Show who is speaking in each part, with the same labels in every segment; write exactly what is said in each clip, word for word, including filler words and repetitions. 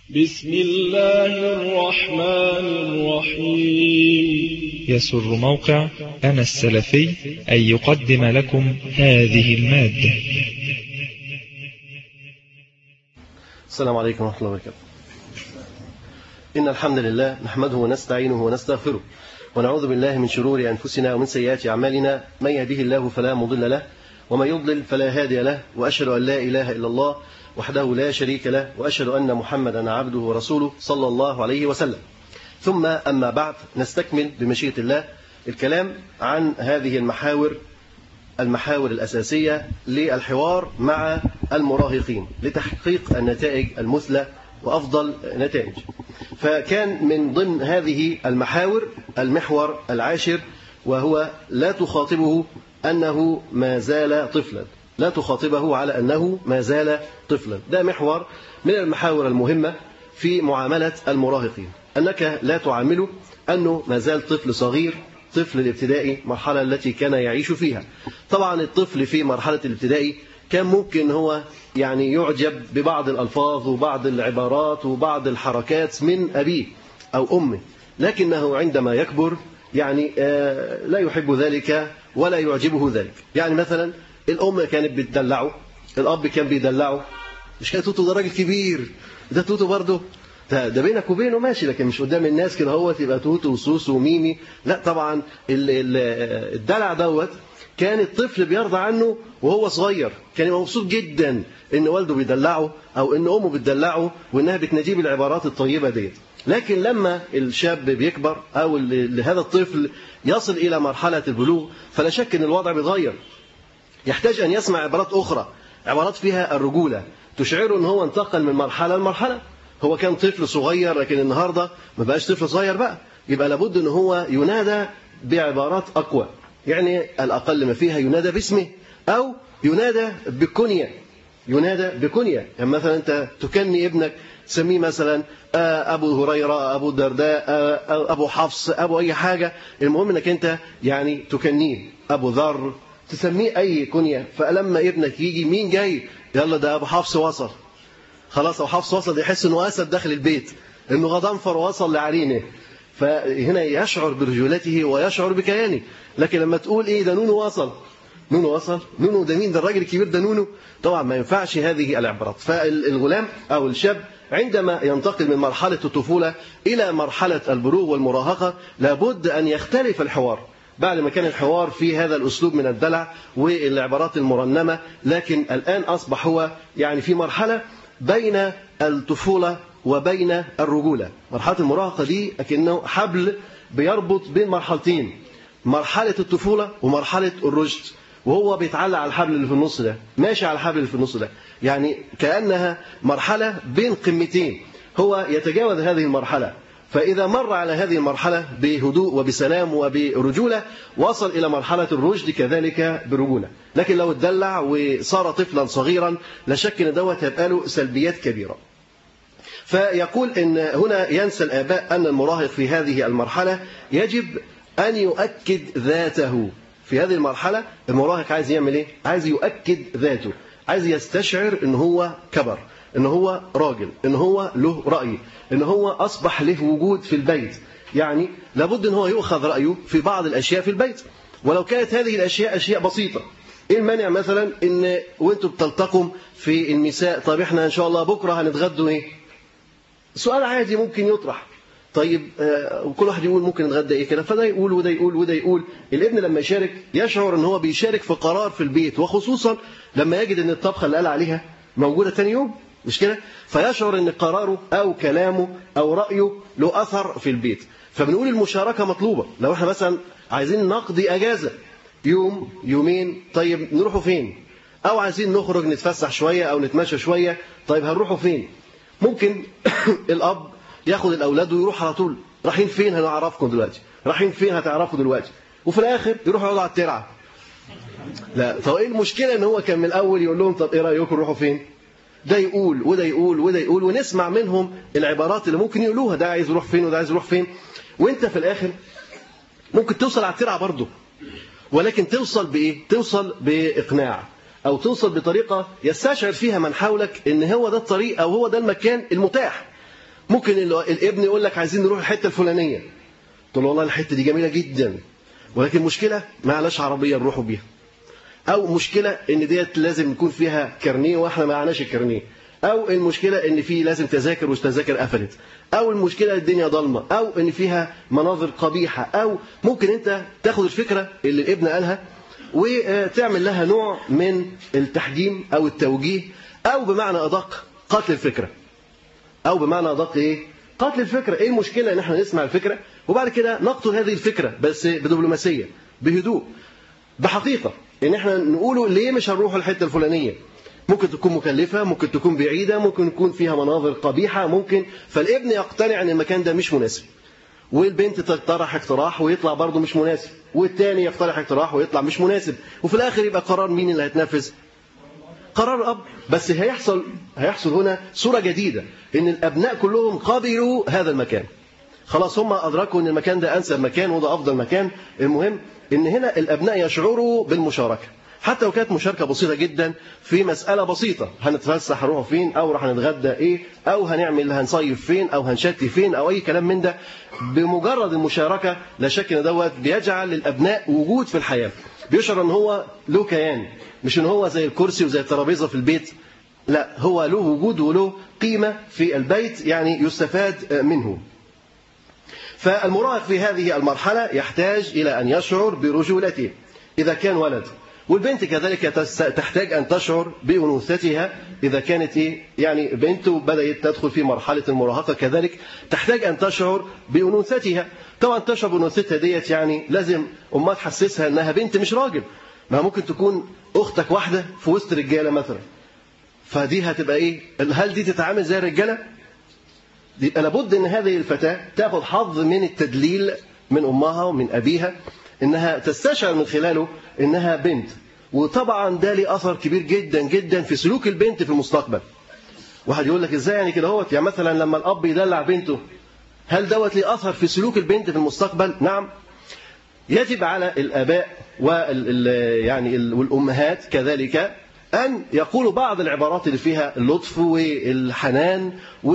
Speaker 1: بسم الله الرحمن الرحيم.
Speaker 2: يسر موقع أنا السلفي أن يقدم لكم هذه المادة.
Speaker 3: السلام عليكم ورحمة الله وبركاته. إن الحمد لله نحمده ونستعينه ونستغفره ونعوذ بالله من شرور أنفسنا ومن سيئات أعمالنا. من يهده الله فلا مضل له ومن يضلل فلا هادي له، وأشهد أن لا إله إلا الله وحده لا شريك له، وأشهد أن محمدا عبده ورسوله صلى الله عليه وسلم. ثم أما بعد، نستكمل بمشيئة الله الكلام عن هذه المحاور المحاور الأساسية للحوار مع المراهقين لتحقيق النتائج المثلى وأفضل نتائج. فكان من ضمن هذه المحاور المحور العاشر، وهو لا تخاطبه أنه ما زال طفلا، لا تخاطبه على أنه ما زال طفلا. ده محور من المحاور المهمة في معاملة المراهقين، أنك لا تعامله أنه ما زال طفل صغير، طفل الابتدائي، مرحلة التي كان يعيش فيها. طبعا الطفل في مرحلة الابتدائي كان ممكن هو يعني يعجب ببعض الألفاظ وبعض العبارات وبعض الحركات من أبيه أو أمه، لكنه عندما يكبر يعني لا يحب ذلك ولا يعجبه ذلك. يعني مثلا الأم كانت بتدلعه، الأب كان بيدلعه، مش كان توتو ده راجل كبير، ده توتو برضه، ده, ده بينك وبينه ماشي، لكن مش قدام الناس كده هو تبقى توتو وسوسو وميمي. لا طبعا الدلع دوت كان الطفل بيرضى عنه وهو صغير، كان مبسوط جدا ان والده بيدلعه او ان امه بتدلعه وانها بتناديه بالعبارات الطيبه ديت. لكن لما الشاب بيكبر او هذا الطفل يصل الى مرحله البلوغ، فلا شك ان الوضع بيتغير، يحتاج ان يسمع عبارات اخرى، عبارات فيها الرجوله تشعره ان هو انتقل من مرحله لمرحله. هو كان طفل صغير لكن النهارده ما بقاش طفل صغير بقى، يبقى لابد ان هو ينادى بعبارات اقوى. يعني الأقل ما فيها ينادى باسمه أو ينادى بكنية، ينادى بكنية. يعني مثلا أنت تكني ابنك، تسميه مثلا أبو هريرة، أبو الدرداء، أبو حفص، أبو أي حاجة، المهم أنك أنت يعني تكنيه، أبو ذر، تسميه أي كنية. فلما ابنك يجي مين جاي؟ يلا ده أبو حفص وصل، خلاص أبو حفص وصل، يحس أنه أسد داخل البيت، أنه غضنفر وصل لعرينه، فهنا يشعر برجولته ويشعر بكيانه. لكن لما تقول ايه ده نونو وصل، نونو وصل، نونو ده مين؟ ده الراجل الكبير ده نونو، طبعا ما ينفعش هذه العبارات. فالغلام او الشاب عندما ينتقل من مرحله الطفوله الى مرحله البلوغ والمراهقه لابد ان يختلف الحوار. بعد ما كان الحوار في هذا الاسلوب من الدلع والعبارات المرنمه، لكن الان اصبح هو يعني في مرحله بين الطفوله وبين الرجوله. مرحله المراهقه دي اكنه حبل بيربط بين مرحلتين، مرحلة الطفولة ومرحلة الرشد، وهو بيتعلق على الحبل اللي في النص ده، ماشي على الحبل اللي في النص ده، يعني كأنها مرحلة بين قمتين، هو يتجاوز هذه المرحلة. فإذا مر على هذه المرحلة بهدوء وبسلام وبرجولة وصل إلى مرحلة الرشد كذلك برجولة. لكن لو اتدلع وصار طفلا صغيرا لا شك أن دوت هيبقى له سلبيات كبيرة. فيقول إن هنا ينسى الآباء أن المراهق في هذه المرحلة يجب أن يؤكد ذاته. في هذه المرحلة المراهق عايز يعمل إيه؟ عايز يؤكد ذاته، عايز يستشعر إن هو كبر، إن هو راجل، إن هو له رأي، إن هو أصبح له وجود في البيت. يعني لابد إن هو يؤخذ رأيه في بعض الأشياء في البيت، ولو كانت هذه الأشياء أشياء بسيطة. إيه المانع مثلا إن وأنتم بتلتقوا في المساء، طيب إحنا إن شاء الله بكرة هنتغدوا إيه؟ سؤال عادي ممكن يطرح. طيب وكل واحد يقول ممكن نتغدى ايه كده، فده يقول وده يقول وده يقول. الابن لما يشارك يشعر ان هو بيشارك في قرار في البيت، وخصوصا لما يجد ان الطبخه اللي قال عليها موجوده ثاني يوم، مش كده؟ فيشعر ان قراره او كلامه او رايه له اثر في البيت. فبنقول المشاركه مطلوبه. لو احنا مثلا عايزين نقضي اجازه يوم يومين، طيب نروحوا فين؟ او عايزين نخرج نتفسح شويه او نتمشى شويه، طيب هنروحوا فين؟ ممكن الاب ياخد الاولاد ويروح على طول، رايحين فين هنعرفكم دلوقتي، رايحين فين هتعرفوا دلوقتي، وفي الاخر يروحوا يقعدوا على الترعه. لا طب ايه المشكله ان هو كان من الاول يقول لهم طب ايه رايكم نروحوا فين؟ ده يقول وده يقول وده يقول، ونسمع منهم العبارات اللي ممكن يقولوها، ده عايز يروح فين وده عايز يروح فين. وانت في الاخر ممكن توصل على الترعه برضه، ولكن توصل بايه؟ توصل باقناع، او توصل بطريقه يستشعر فيها من حولك ان هو ده الطريق او هو ده المكان المتاح. ممكن الابن يقول لك عايزين نروح الحتة الفلانية، تقول له والله الحتة دي جميلة جدا، ولكن مشكلة ما علاش عربية نروحوا بيها، أو مشكلة إن ديت لازم يكون فيها كارنيه وإحنا ما عناش الكارنيه، أو المشكلة إن في لازم تذاكر والتذاكر قفلت، أو المشكلة الدنيا ضلمة، أو إن فيها مناظر قبيحة، أو ممكن أنت تاخد الفكرة اللي الابن قالها وتعمل لها نوع من التحجيم أو التوجيه، أو بمعنى أدق قتل الفكرة، أو بمعنى أدق إيه؟ قتل الفكرة. إيه المشكلة إن إحنا نسمع الفكرة وبعد كده نقتل هذه الفكرة بس بدبلوماسية بهدوء بحقيقة، إن إحنا نقوله ليه مش هنروح الحتة الفلانية، ممكن تكون مكلفة، ممكن تكون بعيدة، ممكن يكون فيها مناظر قبيحة، ممكن فالابن يقتنع أن المكان ده مش مناسب، والبنت تقترح اقتراح ويطلع برضه مش مناسب، والتاني يقترح اقتراح ويطلع مش مناسب، وفي الآخر يبقى قرار مين اللي هيتنفذ؟ قرار الأب. بس هيحصل هيحصل هنا صورة جديدة، إن الأبناء كلهم قبلوا هذا المكان، خلاص هم أدركوا أن المكان ده أنسب مكان وده أفضل مكان. المهم إن هنا الأبناء يشعروا بالمشاركة، حتى لو كانت مشاركة بسيطة جدا في مسألة بسيطة، هنتفسح هنروح فين، أو راح نتغدى إيه، أو هنعمل هنصيف فين، أو هنشتي فين، أو أي كلام من ده. بمجرد المشاركة لا شك إن دوت بيجعل للأبناء وجود في الحياة، بيشعر إن هو له كيان، مش إن هو زي الكرسي وزي الترابيزة في البيت، لا هو له وجود وله قيمة في البيت، يعني يستفاد منه. فالمراهق في هذه المرحلة يحتاج إلى أن يشعر برجولته إذا كان ولد، والبنت كذلك تحتاج أن تشعر بأنوثتها إذا كانت إيه؟ يعني بنته بدأت تدخل في مرحلة المراهقة، كذلك تحتاج أن تشعر بأنوثتها. طبعا تشعر بأنوثتها ديت يعني لازم أمها تحسسها أنها بنت مش راجل، ما ممكن تكون أختك واحدة في وسط رجالة مثلا، فدي هتبقى إيه؟ هل دي تتعامل زي الرجالة؟ يبقى لابد أن هذه الفتاة تأخذ حظ من التدليل من أمها ومن أبيها، إنها تستشعر من خلاله إنها بنت. وطبعا ده ليه أثر كبير جدا جدا في سلوك البنت في المستقبل. واحد يقول لك إزاي يعني كده هوت، يعني مثلا لما الأب يدلع بنته هل دوت ليه أثر في سلوك البنت في المستقبل؟ نعم. يجب على الآباء وال يعني والأمهات كذلك أن يقولوا بعض العبارات اللي فيها اللطف والحنان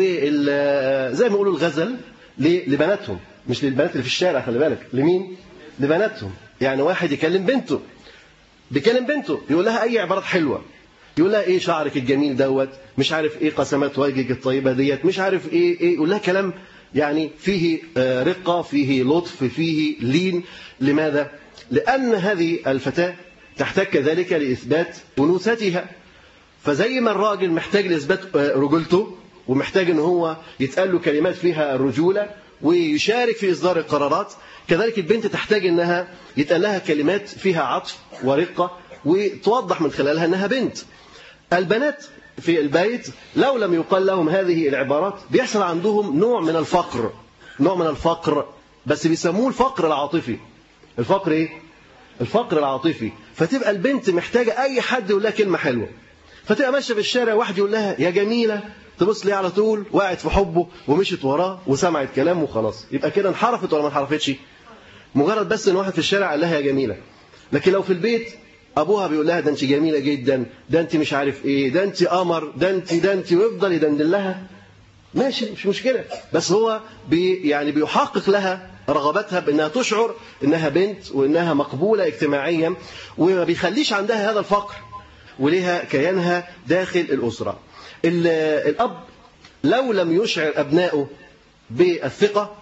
Speaker 3: وزي ما يقولوا الغزل لبناتهم، مش للبنات اللي في الشارع، خلي بالك، لمين؟ لبناتهم. يعني واحد يكلم بنته بيكلم بنته يقول لها أي عبارات حلوة، يقول لها إيه شعرك الجميل دوت، مش عارف إيه قسمات وجهك الطيبة ديت، مش عارف إيه إيه، يقول لها كلام يعني فيه رقة، فيه لطف، فيه لين. لماذا؟ لأن هذه الفتاة تحتاج كذلك لإثبات أنوثتها. فزي ما الراجل محتاج لإثبات رجولته ومحتاج أن هو يتقال له كلمات فيها الرجولة ويشارك في إصدار القرارات، كذلك البنت تحتاج أنها يتقال لها كلمات فيها عطف ورقة وتوضح من خلالها أنها بنت. البنات في البيت لو لم يقال لهم هذه العبارات بيحصل عندهم نوع من الفقر، نوع من الفقر، بس بيسموه الفقر العاطفي. الفقر إيه؟ الفقر العاطفي. فتبقى البنت محتاجة أي حد يقول لها كلمة حلوة، فتبقى ماشية في الشارع واحد يقول لها يا جميلة، تبص ليه على طول وقعت في حبه ومشيت وراه وسمعت كلامه وخلاص. يبقى كده انحرفت ولا ما انحرفتش؟ مجرد بس ان واحد في الشارع قال لها يا جميلة. لكن لو في البيت ابوها بيقول لها ده انت جميلة جدا، ده انت مش عارف ايه، ده انت قمر، ده انت ده انت ويفضل يدندن لها، ماشي مش مشكلة، بس هو بي يعني بيحقق لها رغبتها بانها تشعر انها بنت وانها مقبولة اجتماعيا، وما بيخليش عندها هذا الفقر وليها كيانها داخل الأسرة. الأب لو لم يشعر أبنائه بالثقة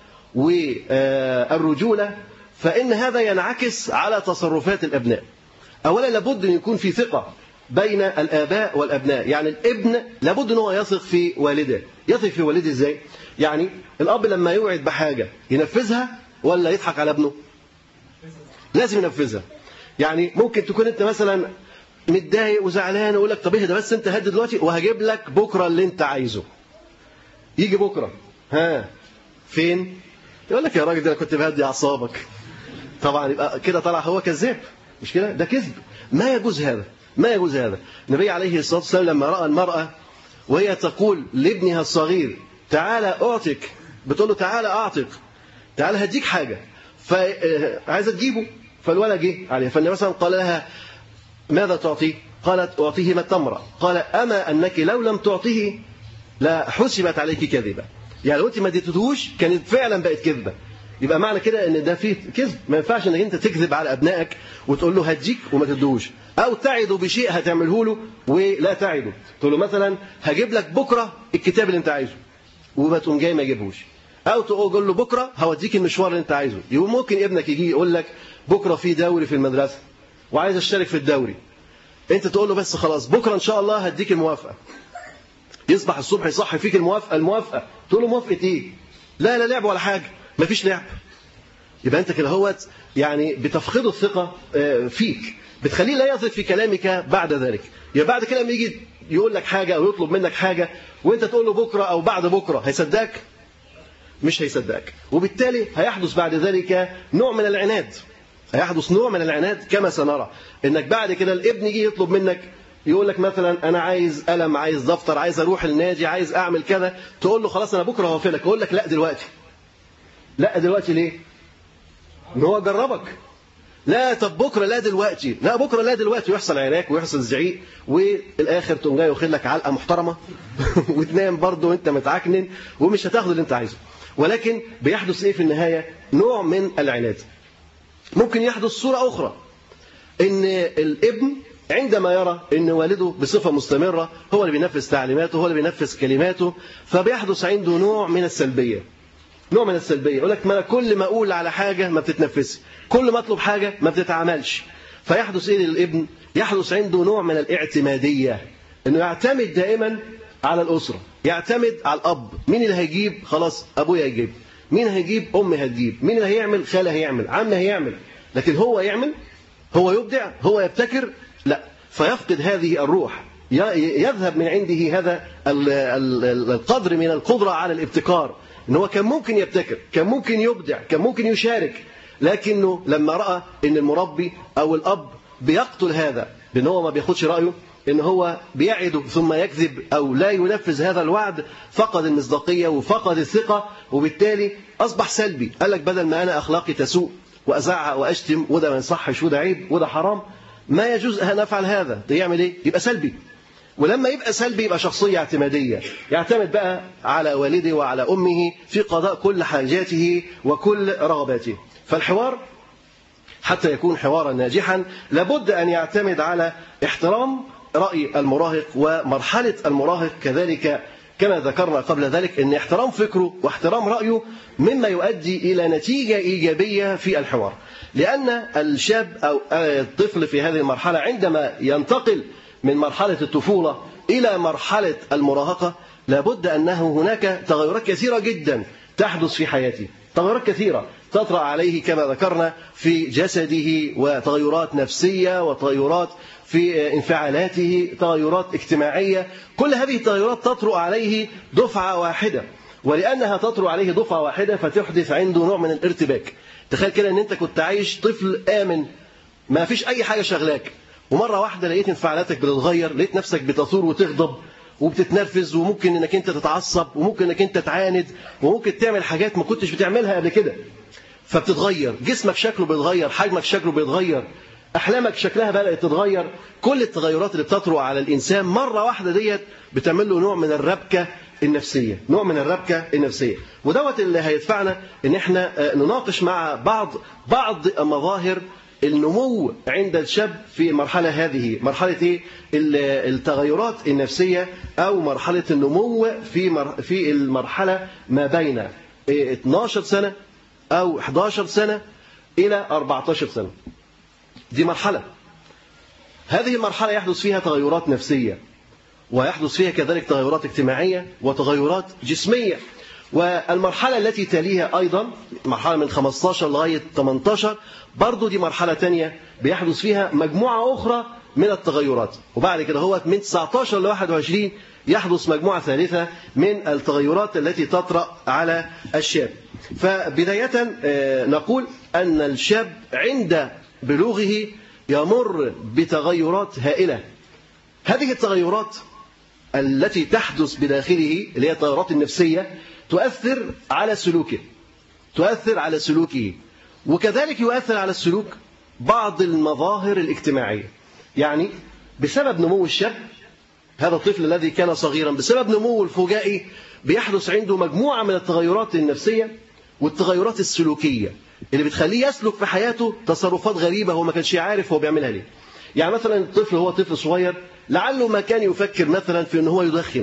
Speaker 3: والرجولة فإن هذا ينعكس على تصرفات الأبناء. أولا لابد أن يكون في ثقة بين الآباء والأبناء، يعني الابن لابد أنه يثق في والده. يثق في والده إزاي؟ يعني الأب لما يوعد بحاجة ينفذها ولا يضحك على ابنه؟ لازم ينفذها. يعني ممكن تكون أنت مثلا متضايق وزعلان ويقول لك طب اهدى بس انت هدي دلوقتي وهجيب لك بكره اللي انت عايزه. يجي بكره ها فين؟ يقول لك يا راجل ده انا كنت بهدي اعصابك. طبعا يبقى كده طلع هو كذاب، مش كده؟ ده كذب. ما يجوز هذا، ما يجوز هذا. النبي عليه الصلاه والسلام لما راى المراه وهي تقول لابنها الصغير تعالى اعطك، بتقول له تعالى اعطك، تعالى هديك حاجه، فعايزه تجيبه، فالولد جه عليها، فالنبي مثلا قال لها ماذا تعطيه؟ قالت أعطيه ما التمرة. قال أما أنك لو لم تعطيه لا حسبت عليك كذبة. يعني لو انت ما اديتهوش كانت فعلا بقت كذبه. يبقى معنى كده ان ده فيه كذب. ما ينفعش انك انت تكذب على ابنائك وتقول له هديك وما تدوش، او تعده بشيء هتعمله له ولا تعده. تقول له مثلا هجيب لك بكره الكتاب اللي انت عايزه وما تقوم جاي ما يجيبهوش، او تقول له بكره هوديك المشوار اللي انت عايزه. يبقى ممكن ابنك يجي يقول لك بكره في دوري في المدرسه وعايز اشترك في الدوري، انت تقول له بس خلاص بكره ان شاء الله هديك الموافقه. يصبح الصبح يصحي فيك الموافقه الموافقه تقول له موافقه ايه؟ لا لا لعب ولا حاجه، ما فيش لعب. يبقى انت كده هوت يعني بتفقد الثقه فيك، بتخليه لا يثق في كلامك بعد ذلك. يبقى بعد كده لما يجي يقول لك حاجه او يطلب منك حاجه وانت تقول له بكره او بعد بكره، هيصدقك؟ مش هيصدقك. وبالتالي هيحدث بعد ذلك نوع من العناد، هيحدث نوع من العناد كما سنرى. انك بعد كده الابن يجي يطلب منك، يقول لك مثلا انا عايز قلم، عايز دفتر، عايز اروح النادي، عايز اعمل كذا، تقول له خلاص انا بكره هوفي لك، يقول لك لا دلوقتي. لا دلوقتي ليه؟ ان هو جربك. لا طب بكره لا دلوقتي، لا بكره لا دلوقتي، ويحصل عراك ويحصل زعيق، والاخر تقوم جاي واخد لك علقه محترمه وتنام برضه وانت متعكنن ومش هتاخد اللي انت عايزه. ولكن بيحدث ايه في النهايه؟ نوع من العناد. ممكن يحدث صوره اخرى، ان الابن عندما يرى ان والده بصفه مستمره هو اللي بينفذ تعليماته، هو اللي بينفذ كلماته، فبيحدث عنده نوع من السلبيه. نوع من السلبيه، يقول لك ما انا كل ما اقول على حاجه ما بتتنفذش، كل ما اطلب حاجه ما بتتعملش. فيحدث ايه للابن؟ يحدث عنده نوع من الاعتماديه، انه يعتمد دائما على الاسره، يعتمد على الاب. مين اللي هيجيب؟ خلاص ابويا هيجيب. مين هيجيب؟ امي هتجيب. مين اللي هيعمل؟ خاله هيعمل، عم هيعمل. لكن هو يعمل، هو يبدع، هو يبتكر؟ لا. فيفقد هذه الروح، يذهب من عنده هذا القدر من القدره على الابتكار. ان هو كان ممكن يبتكر، كان ممكن يبدع، كان ممكن يشارك، لكنه لما راى ان المربي او الاب بيقتل هذا بان هو ما بياخدش رايه، ان هو بيعده ثم يكذب او لا ينفذ هذا الوعد، فقد المصداقيه وفقد الثقه، وبالتالي اصبح سلبي. قال لك بدل ما انا اخلاقي تسوء وازعق واشتم وده ما يصحش وده عيب وده حرام، ما يجوز ان افعل هذا، ده يعمل ايه؟ يبقى سلبي. ولما يبقى سلبي يبقى شخصية اعتمادية، يعتمد بقى على والده وعلى أمه في قضاء كل حاجاته وكل رغباته. فالحوار حتى يكون حوارا ناجحا لابد أن يعتمد على احترام رأي المراهق ومرحلة المراهق كذلك، كما ذكرنا قبل ذلك أن احترام فكره واحترام رأيه مما يؤدي إلى نتيجة إيجابية في الحوار. لأن الشاب أو الطفل في هذه المرحلة عندما ينتقل من مرحلة الطفولة إلى مرحلة المراهقة لابد أنه هناك تغيرات كثيرة جدا تحدث في حياته، تغيرات كثيرة تطرأ عليه كما ذكرنا في جسده، وتغيرات نفسية، وتغيرات في انفعالاته، تغيرات اجتماعية. كل هذه التغيرات تطرأ عليه دفعة واحدة، ولأنها تطرأ عليه دفعة واحدة فتحدث عنده نوع من الارتباك. تخيل كده أن أنت كنت عايش طفل آمن، ما فيش أي حاجة شغلاك، ومرة واحدة لقيت انفعالاتك بتتغير، لقيت نفسك بتثور وتغضب وبتتنرفز، وممكن انك انت تتعصب، وممكن انك انت تعاند، وممكن تعمل حاجات ما كنتش بتعملها قبل كده. فبتتغير، جسمك شكله بيتغير، حجمك شكله بيتغير، احلامك شكلها بدأت تتغير. كل التغيرات اللي بتطرأ على الانسان مرة واحدة ديت بتعمل له نوع من الربكة النفسية، نوع من الربكة النفسية. ودوت اللي هيدفعنا ان احنا نناقش مع بعض بعض مظاهر النمو عند الشاب في مرحلة هذه، مرحلة ايه؟ التغيرات النفسية، أو مرحلة النمو في في المرحلة ما بين اثناشر سنة أو إحدى عشرة سنة إلى أربعة عشر سنة. دي مرحلة، هذه المرحلة يحدث فيها تغيرات نفسية، ويحدث فيها كذلك تغيرات اجتماعية وتغيرات جسمية. والمرحلة التي تليها أيضا مرحلة من خمسة عشر لغاية ثمانية عشر، برضو دي مرحلة تانية بيحدث فيها مجموعة أخرى من التغيرات. وبعد كده هو من تسعة عشر ل واحد وعشرين يحدث مجموعة ثالثة من التغيرات التي تطرأ على الشاب. فبداية نقول أن الشاب عند بلوغه يمر بتغيرات هائلة. هذه التغيرات التي تحدث بداخله اللي هي التغيرات النفسية تؤثر على سلوكه، تؤثر على سلوكه، وكذلك يؤثر على السلوك بعض المظاهر الاجتماعية. يعني بسبب نمو الشاب هذا الطفل الذي كان صغيرا بسبب نموه الفجائي بيحدث عنده مجموعة من التغيرات النفسية والتغيرات السلوكية اللي بتخليه يسلك في حياته تصرفات غريبة هو ما كانش عارف هو بيعملها ليه. يعني مثلا الطفل هو طفل صغير لعله ما كان يفكر مثلا في أنه هو يدخن،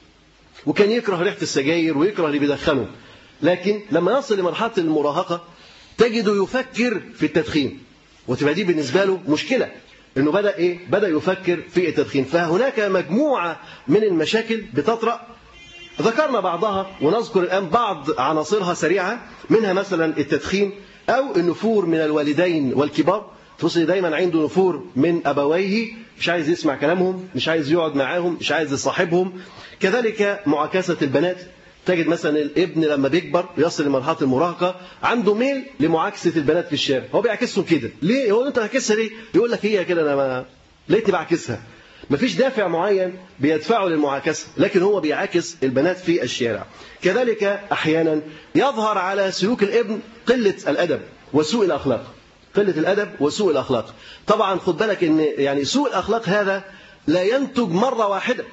Speaker 3: وكان يكره ريحة السجاير ويكره اللي بيدخنه، لكن لما يصل لمرحلة المراهقة تجده يفكر في التدخين، وتبقى دي بالنسبة له مشكلة انه بدأ ايه؟ بدأ يفكر في التدخين. فهناك مجموعة من المشاكل بتطرأ ذكرنا بعضها ونذكر الآن بعض عناصرها سريعة، منها مثلا التدخين أو النفور من الوالدين والكبار. توصل دايما عنده نفور من أبويه، مش عايز يسمع كلامهم، مش عايز يقعد معاهم، مش عايز يصاحبهم. كذلك معاكسة البنات، تجد مثلا الابن لما بيكبر ويصل لمرحلة المراهقة عنده ميل لمعاكسة البنات في الشارع، هو بيعكسهم كده. ليه؟ هو انت هتعكسها ليه؟ يقول لك هي كده، انا ما لقيتني بعكسها. مفيش دافع معين بيدفعه للمعاكسة، لكن هو بيعاكس البنات في الشارع. كذلك أحيانا يظهر على سلوك الابن قلة الأدب وسوء الأخلاق. قلة الأدب وسوء الأخلاق. طبعا خد بالك ان يعني سوء الأخلاق هذا لا ينتج مرة واحدة،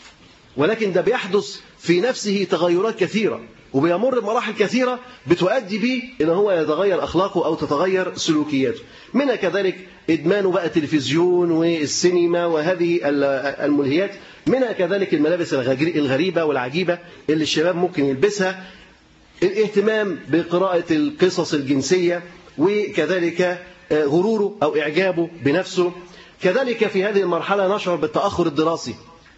Speaker 3: ولكن ده بيحدث في نفسه تغيرات كثيرة، وبيمر بمراحل كثيرة بتؤدي به إن هو يتغير أخلاقه أو تتغير سلوكياته. منها كذلك إدمانه بقى التلفزيون والسينما وهذه الملهيات. منها كذلك الملابس الغريبة والعجيبة اللي الشباب ممكن يلبسها. الاهتمام بقراءة القصص الجنسية، وكذلك غروره أو إعجابه بنفسه. كذلك في هذه المرحلة نشعر بالتأخر الدراسي.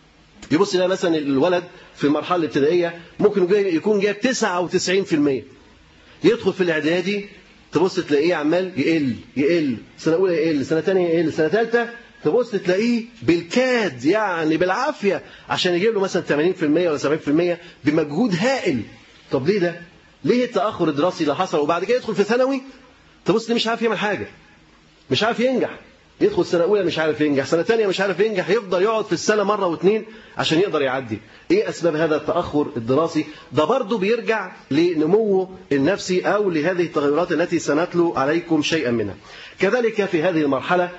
Speaker 3: يبص لها مثلا الولد في المرحلة الابتدائية ممكن يكون جايب تسعة وتسعين بالمئة، يدخل في الإعدادي تبص تلاقيه عمال يقل يقل، سنة أولى يقل، سنة ثانية يقل، سنة ثالثة تبص تلاقيه بالكاد يعني بالعافية عشان يجيب له مثلا ثمانين بالمئة ولا سبعين بالمئة بمجهود هائل. طب ليه ده؟ ليه التأخر الدراسي اللي حصل؟ وبعد كده يدخل في ثانوي تبص مش عارف يعمل حاجة، مش عارف ينجح. يدخل سنة أولى مش عارف ينجح، سنة ثانية مش عارف ينجح، يفضل يقعد في السنة مرة واثنين عشان يقدر يعدي. إيه أسباب هذا التأخر الدراسي؟ ده برضه بيرجع لنموه النفسي أو لهذه التغيرات التي سنتلو عليكم شيئا منها. كذلك في هذه المرحلة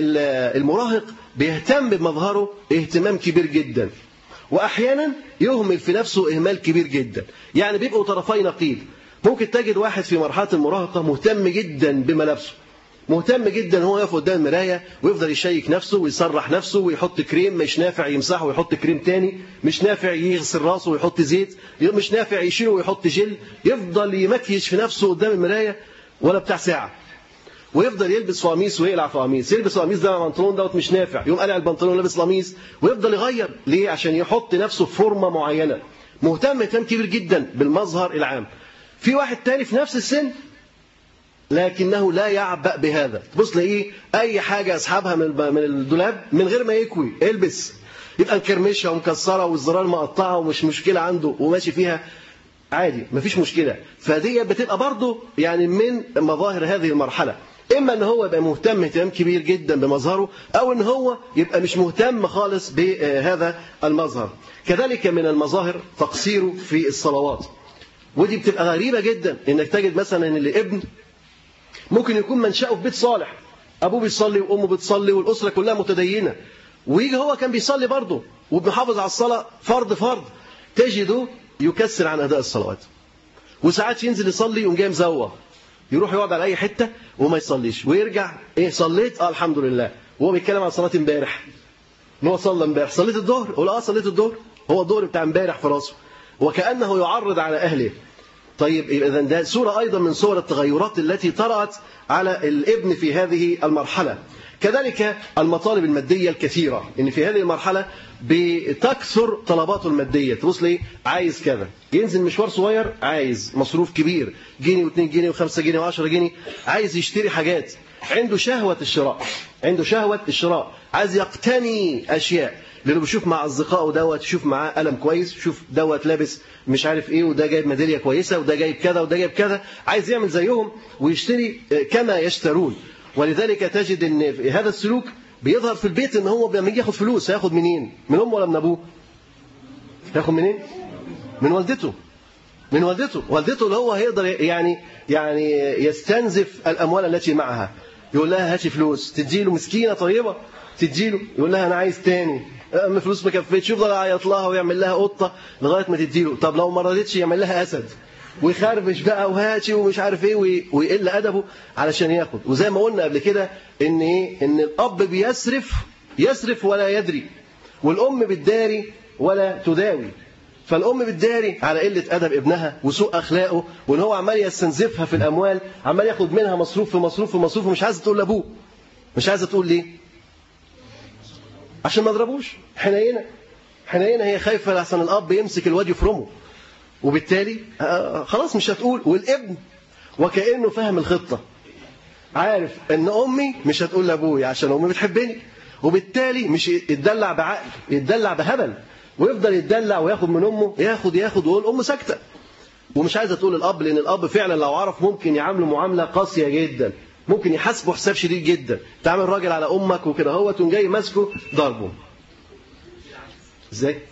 Speaker 3: المراهق بيهتم بمظهره اهتمام كبير جدا، وأحيانا يهمل في نفسه إهمال كبير جدا. يعني بيبقوا طرفي نقيض. ممكن تجد واحد في مرحلة المراهقة مهتم جدا بملابسه، مهتم جدا هو يقف قدام المرايه ويفضل يشيك نفسه ويسرح نفسه ويحط كريم، مش نافع يمسحه ويحط كريم تاني، مش نافع يغسل راسه ويحط زيت، مش نافع يشيله ويحط جل، يفضل يمكيش في نفسه قدام المرايه ولا بتاع ساعه، ويفضل يلبس قميص ويقلع في قميص، يلبس قميص ده مع بنطلون دوت مش نافع، يقوم قلع البنطلون ولابس قميص ويفضل يغير. ليه؟ عشان يحط نفسه في فورمه معينه. مهتم اهتمام كبير جدا بالمظهر العام. في واحد تاني في نفس السن لكنه لا يعبأ بهذا، تبص تلاقيه اي حاجه اسحبها من من الدولاب من غير ما يكوي البس، يبقى مكرمشه ومكسره والزرار مقطعه ومش مشكله عنده وماشي فيها عادي مفيش مشكله. فدي بتبقى برضه يعني من مظاهر هذه المرحله، اما ان هو يبقى مهتم اهتمام كبير جدا بمظهره، او ان هو يبقى مش مهتم خالص بهذا المظهر. كذلك من المظاهر تقصيره في الصلوات، ودي بتبقى غريبه جدا انك تجد مثلا ان الابن ممكن يكون منشأه في بيت صالح، أبوه بيصلي وأمه بتصلي والأسرة كلها متدينة، ويجي هو كان بيصلي برضه وبنحافظ على الصلاة فرض فرض، تجده يكسر عن أداء الصلوات. وساعات ينزل يصلي يقوم جاي مزوغ، يروح يقعد على أي حتة وما يصليش، ويرجع إيه صليت؟ آه الحمد لله. وهو بيتكلم عن صلاة امبارح، إن هو صلى امبارح، صليت الظهر؟ يقول آه صليت الظهر، هو الظهر بتاع امبارح في راسه، وكأنه يعرض على أهله. طيب إذا ده صورة أيضا من صور التغيرات التي طرأت على الابن في هذه المرحلة. كذلك المطالب المادية الكثيرة، إن في هذه المرحلة بتكثر طلباته المادية. تبص ليه؟ عايز كذا، ينزل مشوار صغير عايز مصروف كبير، جنيه واثنين جنيه وخمسة جنيه وعشرة جنيه، عايز يشتري حاجات، عنده شهوة الشراء، عنده شهوة الشراء، عايز يقتني أشياء، لأنه بيشوف مع أصدقائه دوت، يشوف معاه قلم كويس، يشوف دوت لابس مش عارف إيه، وده جايب ميدالية كويسة، وده جايب كذا وده جايب كذا، عايز يعمل زيهم ويشتري كما يشترون. ولذلك تجد أن هذا السلوك بيظهر في البيت، أن هو لما يجي ياخد فلوس هياخد منين؟ من أمه ولا من أبوه؟ هياخد منين؟ من والدته. من والدته، والدته اللي هو هيقدر يعني يعني يستنزف الأموال التي معها. يقول لها هاتي فلوس، تديله مسكينة طيبة تديله، يقول لها أنا عايز تاني، أما فلوس ما كفتش، يفضل يعيط لها ويعمل لها قطة لغاية ما تديله. طب لو ما رضتش يعمل لها أسد ويخربش بقى وهاتي ومش عارف ايه ويقل أدبه علشان ياخد. وزي ما قلنا قبل كده إن إيه إن الأب بيسرف يسرف ولا يدري، والأم بتداري ولا تداوي. فالأم بتداري على قلة أدب ابنها وسوء أخلاقه، وإن هو عمال يستنزفها في الأموال، عمال ياخد منها مصروف في مصروف في مصروف، ومش عايزة تقول لأبوه. مش عايزة تقول ليه؟ عشان ما ضربوش. حنينة حنينة هي خايفة لحسن الأب يمسك الواد يفرمه، وبالتالي خلاص مش هتقول. والابن وكأنه فاهم الخطة، عارف إن أمي مش هتقول لأبوي عشان أمي بتحبني، وبالتالي مش يتدلع بعقل، يتدلع بهبل، ويفضل يتدلع وياخد من أمه، ياخد ياخد ويقول أمه ساكتة، ومش عايزة تقول الأب، لأن الأب فعلا لو عرف ممكن يعامله معاملة قاسية جدا، ممكن يحاسبه حساب شديد جدا. تعمل راجل على أمك وكده هو تقوم جاي ماسكه ضربه. ازاي؟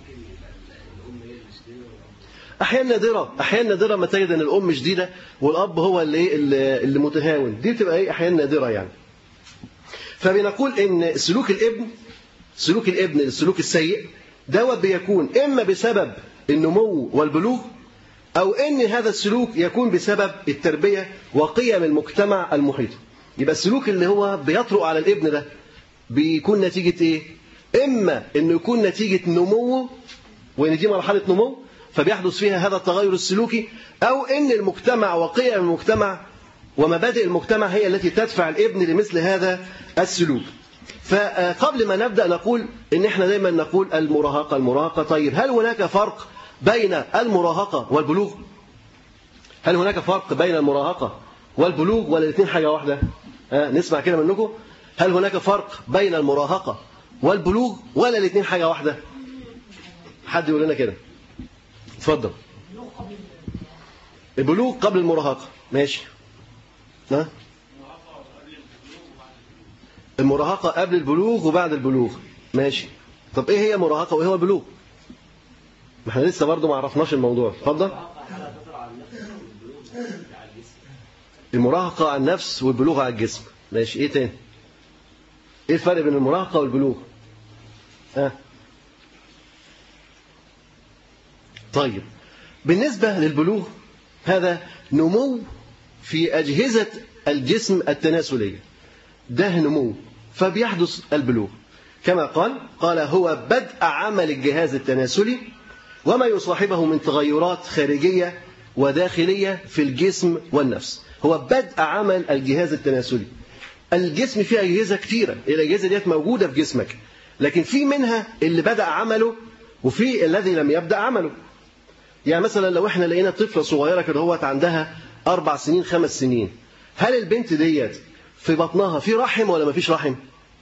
Speaker 3: أحيانا نادرة أحيانا نادرة ما تجد أن الأم شديدة والأب هو اللي اللي متهاون، دي بتبقى إيه أحيانا نادرة يعني. فبنقول إن سلوك الابن سلوك الابن السلوك السيء دوت بيكون إما بسبب النمو والبلوغ، أو إن هذا السلوك يكون بسبب التربية وقيم المجتمع المحيط. يبقى السلوك اللي هو بيطرق على الابن ده بيكون نتيجة إيه؟ إما إنه يكون نتيجة نموه، وإن دي مرحلة نمو فبيحدث فيها هذا التغير السلوكي، أو إن المجتمع وقيم المجتمع ومبادئ المجتمع هي التي تدفع الابن لمثل هذا السلوك. فقبل ما نبدأ نقول إن إحنا دايما نقول المراهقة المراهقة طيب هل هناك فرق بين المراهقة والبلوغ؟ هل هناك فرق بين المراهقة والبلوغ ولا الاثنين حاجة واحدة؟ ها نسمع كده منكم. هل هناك فرق بين المراهقة والبلوغ ولا الاثنين حاجة واحدة؟ حد يقول لنا كده. اتفضل. البلوغ قبل المراهقة ماشي. ها؟ المراهقة قبل البلوغ وبعد البلوغ ماشي. طب ايه هي المراهقة وايه هو البلوغ؟ ما احنا لسه برضه ما عرفناش الموضوع. اتفضل. المراهقة على النفس والبلوغ على الجسم ماشي. ايه تاني؟ ايه الفرق بين المراهقة والبلوغ؟ ها؟ طيب بالنسبة للبلوغ هذا نمو في أجهزة الجسم التناسلية، ده نمو فبيحدث البلوغ كما قال قال هو بدء عمل الجهاز التناسلي وما يصاحبه من تغيرات خارجية وداخلية في الجسم والنفس. هو بدء عمل الجهاز التناسلي. الجسم فيه أجهزة كثيرة، الأجهزة ديت موجودة في جسمك، لكن في منها اللي بدأ عمله وفي الذي لم يبدأ عمله. يعني مثلا لو احنا لقينا طفلة صغيرة كده هو عندها أربع سنين خمس سنين، هل البنت ديت في بطنها في رحم ولا ما فيش رحم؟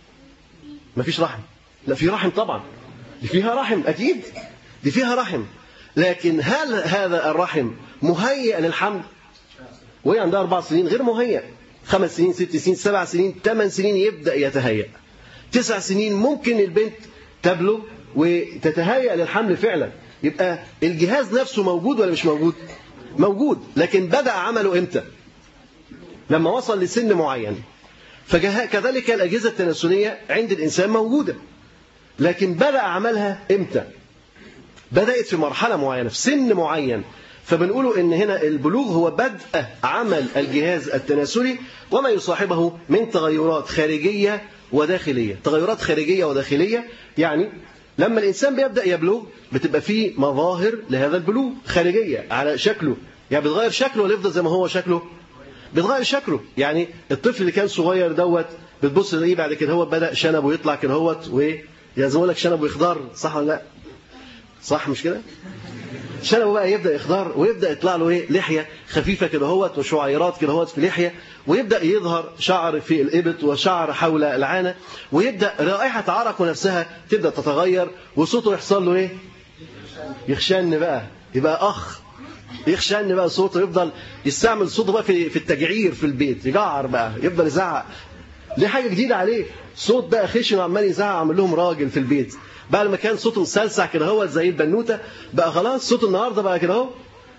Speaker 3: ما فيش رحم. لا في رحم طبعا، دي فيها رحم أكيد، دي فيها رحم، لكن هل هذا الرحم مهيئ للحمل؟ وهي عندها أربع سنين غير مهيئ. خمس سنين ست سنين سبع سنين ثمان سنين يبدأ يتهيأ. تسع سنين ممكن البنت تبلغ وتتهيأ للحمل فعلا. يبقى الجهاز نفسه موجود ولا مش موجود؟ موجود، لكن بدأ عمله إمتى؟ لما وصل لسن معين. فكذلك الأجهزة التناسلية عند الإنسان موجودة، لكن بدأ عملها إمتى؟ بدأت في مرحلة معينة في سن معين. فبنقوله إن هنا البلوغ هو بدء عمل الجهاز التناسلي وما يصاحبه من تغيرات خارجية وداخلية. تغيرات خارجية وداخلية يعني لما الإنسان بيبدأ يبلغ بتبقى فيه مظاهر لهذا البلوغ خارجية على شكله. يعني بتغير شكله ولا يفضل زي ما هو شكله؟ بتغير شكله. يعني الطفل اللي كان صغير دوت بتبص تلاقيه بعد كده هو بدأ شنبه يطلع كده هوت ويزموا لك شنبه يخضر، صح ولا لا؟ صح مش كده؟ شنبه بقى يبدأ يخضر ويبدأ يطلع له ايه لحية خفيفة كده هوت وشعيرات كده هوت في اللحية، ويبدأ يظهر شعر في الإبط وشعر حول العانة، ويبدأ رائحة عرقه نفسها تبدأ تتغير، وصوته يحصل له ايه؟ يخشن بقى، يبقى أخ يخشن بقى صوته، يفضل يستعمل صوته بقى في في التجعير في البيت، يجعر بقى، يفضل يزعق. دي حاجة جديدة عليه، صوت بقى خشن وعمال يزعق، عمل لهم راجل في البيت. بعد ما كان صوته مسلسع كده هو زي البنوتة، بقى خلاص صوت النهارده بقى كده اهو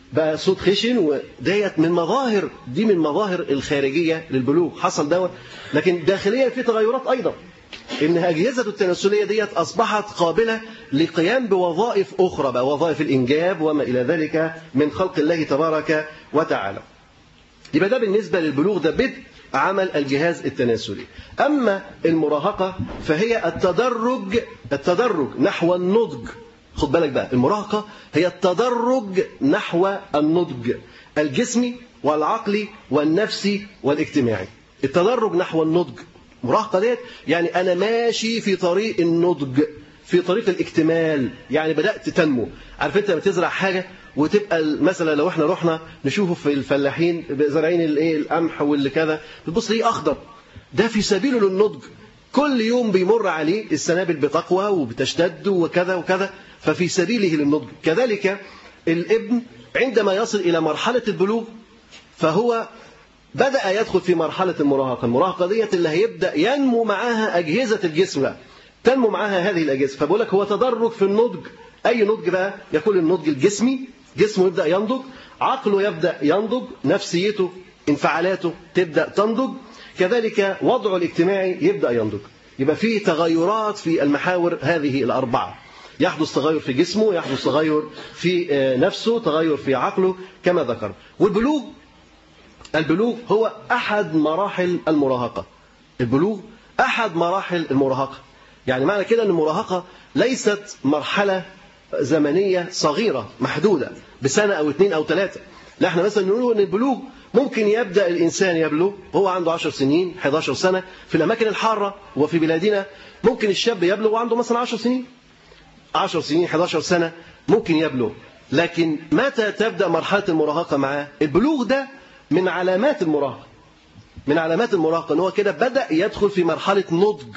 Speaker 3: بقى صوت خشن، وديت من مظاهر دي من مظاهر الخارجية للبلوغ حصل دوت. لكن داخليا في تغيرات أيضا، إن أجهزة التناسلية ديت أصبحت قابلة لقيام بوظائف أخرى بقى، وظائف الإنجاب وما إلى ذلك من خلق الله تبارك وتعالى. يبقى ده بالنسبة للبلوغ، ده بدء عمل الجهاز التناسلي. أما المراهقة فهي التدرج التدرج نحو النضج. خد بالك بقى، المراهقة هي التدرج نحو النضج الجسمي والعقلي والنفسي والاجتماعي. التدرج نحو النضج، مراهقة ديت يعني أنا ماشي في طريق النضج، في طريق الاكتمال، يعني بدأت تنمو. عارف أنت بتزرع حاجة وتبقى مثلا لو احنا رحنا نشوفه في الفلاحين زارعين الايه القمح واللي كذا، بتبص ليه اخضر، ده في سبيله للنضج، كل يوم بيمر عليه السنابل بتقوى وبتشتد وكذا وكذا، ففي سبيله للنضج. كذلك الابن عندما يصل الى مرحله البلوغ فهو بدأ يدخل في مرحله المراهقه. المراهقه ديت اللي هيبدأ ينمو معاها اجهزه الجسم، لا تنمو معاها هذه الاجهزه. فبقول لك هو تدرج في النضج. اي نضج بقى؟ يكون النضج الجسمي، جسمه يبدأ ينضج، عقله يبدأ ينضج، نفسيته انفعالاته تبدأ تنضج، كذلك وضعه الاجتماعي يبدأ ينضج. يبقى فيه تغيرات في المحاور هذه الأربعة، يحدث تغير في جسمه، يحدث تغير في نفسه، تغير في عقله كما ذكر. والبلوغ البلوغ هو أحد مراحل المراهقة. البلوغ أحد مراحل المراهقة. يعني معنى كده أن المراهقة ليست مرحلة زمنية صغيرة محدودة بسنة أو اثنين أو ثلاثة. لا، احنا مثلا نقول أن البلوغ ممكن يبدأ الإنسان يبلغ وهو عنده عشر سنين أحد عشر سنة. في الأماكن الحارة وفي بلادنا ممكن الشاب يبلغ وعنده مثلا عشر سنين عشر سنين أحد عشر سنة ممكن يبلغ. لكن متى تبدأ مرحلة المراهقة معاه؟ البلوغ ده من علامات المراهقة، من علامات المراهقة أنه كده بدأ يدخل في مرحلة نضج،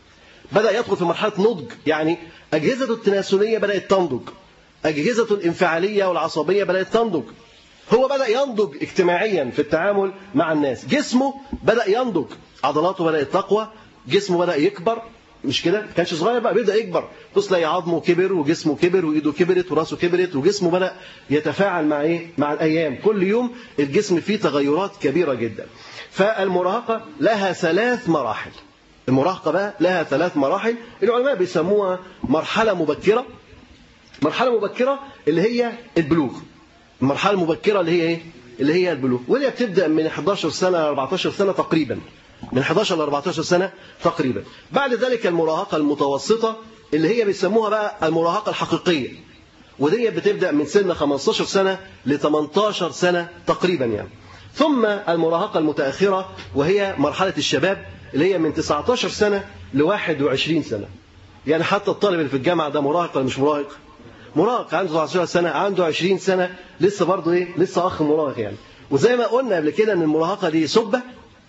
Speaker 3: بدأ يدخل في مرحلة نضج، يعني أجهزة التناسلية بدأت تنضج، أجهزة الانفعالية والعصبية بدأت تنضج، هو بدأ ينضج اجتماعيا في التعامل مع الناس، جسمه بدأ ينضج، عضلاته بدأت تقوى، جسمه بدأ يكبر، مش كده؟ ما كانش صغير بقى، بيبدأ يكبر، تلاقي عظمه كبر وجسمه كبر وإيده كبرت وراسه كبرت وجسمه بدأ يتفاعل مع إيه؟ مع الأيام، كل يوم الجسم فيه تغيرات كبيرة جدا. فالمراهقة لها ثلاث مراحل. المراهقة بقى لها ثلاث مراحل، العلماء بيسموها مرحلة مبكرة، مرحلة مبكرة اللي هي البلوغ، المرحلة المبكرة اللي هي إيه؟ اللي هي البلوغ، واللي بتبدأ من أحد عشر سنة ل أربعة عشر سنة تقريبا، من أحد عشر ل أربعة عشر سنة تقريبا. بعد ذلك المراهقة المتوسطة اللي هي بيسموها بقى المراهقة الحقيقية، ودي بتبدأ من سن خمسة عشر سنة ل ثمانية عشر سنة تقريبا يعني. ثم المراهقة المتأخرة وهي مرحلة الشباب اللي هي من تسعة عشر سنة ل واحد وعشرين سنة. يعني حتى الطالب اللي في الجامعة ده مراهق ولا مش مراهق؟ مراهق، عنده تسعة عشر سنة، عنده عشرين سنة، لسه برضه ايه؟ لسه أخ مراهق يعني. وزي ما قلنا قبل كده ان المراهقة دي سبة،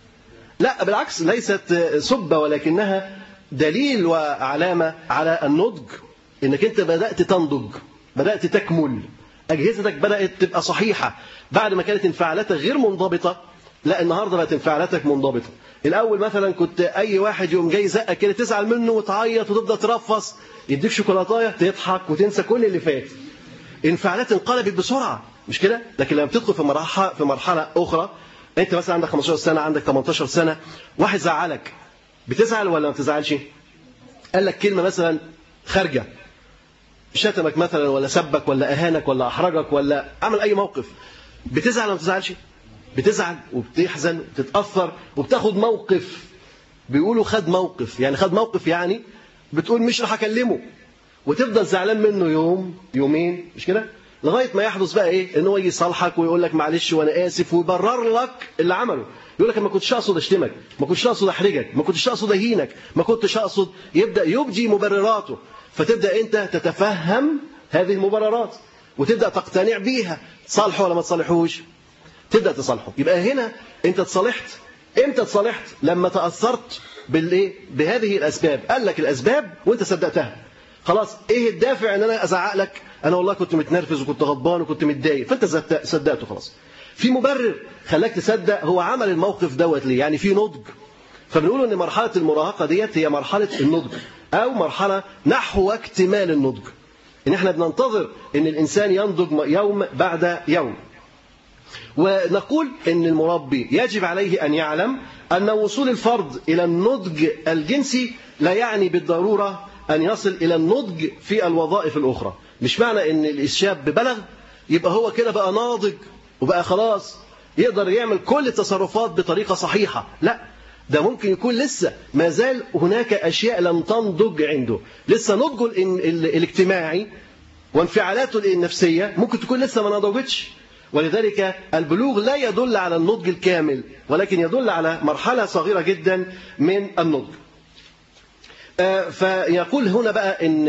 Speaker 3: لا بالعكس ليست سبة، ولكنها دليل وعلامة على النضج، انك انت بدأت تنضج، بدأت تكمل، أجهزتك بدأت تبقى صحيحة. بعد ما كانت انفعالاتك غير منضبطة، لا النهاردة بقت انفعالاتك منضبطة. الأول مثلا كنت أي واحد يوم جاي زقك كده تزعل منه وتعيط وتبدأ ترفص، يديك شوكولاتاية تضحك وتنسى كل اللي فات. انفعالات انقلبت بسرعة، مش كده؟ لكن لما بتدخل في مرحلة في مرحلة أخرى، أنت مثلا عندك خمسة عشر سنة، عندك ثمانية عشر سنة، واحد زعلك، بتزعل ولا ما بتزعلش؟ قال لك كلمة مثلا خارجة، شتمك مثلا ولا سبك ولا أهانك ولا أحرجك ولا عمل أي موقف، بتزعل ولا ما بتزعلش؟ بتزعل وبتحزن وبتتأثر وبتاخد موقف. بيقولوا خد موقف، يعني خد موقف يعني بتقول مش راح أكلمه، وتفضل زعلان منه يوم يومين، مش كده؟ لغاية ما يحدث بقى إيه؟ إنه يجي يصالحك ويقول لك معلش وأنا آسف ويبرر لك اللي عمله. يقول لك ما كنتش أقصد أشتمك، ما كنتش أقصد أحرجك، ما كنتش أقصد أهينك، ما كنتش أقصد، يبدأ يبدي مبرراته. فتبدأ أنت تتفهم هذه المبررات وتبدأ تقتنع بيها. تصالحه ولا ما تصالحوش؟ تبدأ تصالحه. يبقى هنا أنت تصالحت. إمتى تصالحت؟ لما تأثرت بالإيه؟ بهذه الأسباب. قال لك الأسباب وأنت صدقتها. خلاص، إيه الدافع إن أنا أزعق لك؟ أنا والله كنت متنرفز وكنت غضبان وكنت متضايق، فأنت صدقته خلاص. في مبرر خلاك تصدق هو عمل الموقف دوت ليه؟ يعني في نضج. فبنقول إن مرحلة المراهقة ديت هي مرحلة النضج، أو مرحلة نحو اكتمال النضج. إن احنا بننتظر إن الإنسان ينضج يوم بعد يوم. ونقول إن المربي يجب عليه أن يعلم أن وصول الفرد إلى النضج الجنسي لا يعني بالضرورة أن يصل إلى النضج في الوظائف الأخرى. مش معنى أن الشاب بلغ يبقى هو كده بقى ناضج وبقى خلاص يقدر يعمل كل التصرفات بطريقة صحيحة. لا، ده ممكن يكون لسه ما زال هناك أشياء لم تنضج عنده، لسه نضجه الاجتماعي وانفعالاته النفسية ممكن تكون لسه ما نضجتش. ولذلك البلوغ لا يدل على النضج الكامل، ولكن يدل على مرحلة صغيرة جدا من النضج. فيقول هنا بقى إن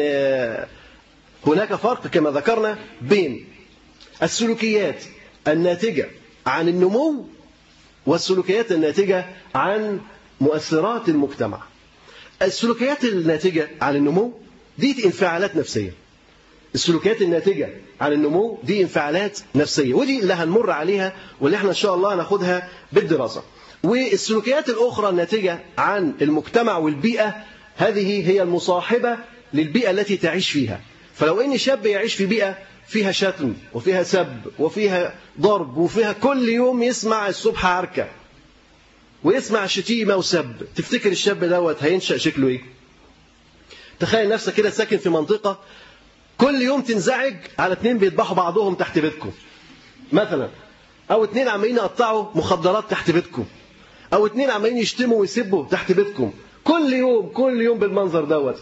Speaker 3: هناك فرق كما ذكرنا بين السلوكيات الناتجة عن النمو والسلوكيات الناتجة عن مؤثرات المجتمع. السلوكيات الناتجة عن النمو دي انفعالات نفسية. السلوكيات الناتجة عن النمو دي انفعالات نفسية، ودي اللي هنمر عليها واللي احنا ان شاء الله هناخدها بالدراسة. والسلوكيات الأخرى الناتجة عن المجتمع والبيئة هذه هي المصاحبة للبيئة التي تعيش فيها. فلو ان شاب يعيش في بيئة فيها شتم وفيها سب وفيها ضرب وفيها كل يوم يسمع الصبح عركة ويسمع شتيمة وسب، تفتكر الشاب دوت هينشأ شكله ايه؟ تخيل نفسك كده ساكن في منطقة كل يوم تنزعج على اتنين بيذبحوا بعضهم تحت بيتكم مثلا، او اتنين عمالين يقطعوا مخدرات تحت بيتكم، او اتنين عمالين يشتموا ويسبوا تحت بيتكم، كل يوم كل يوم بالمنظر دوت.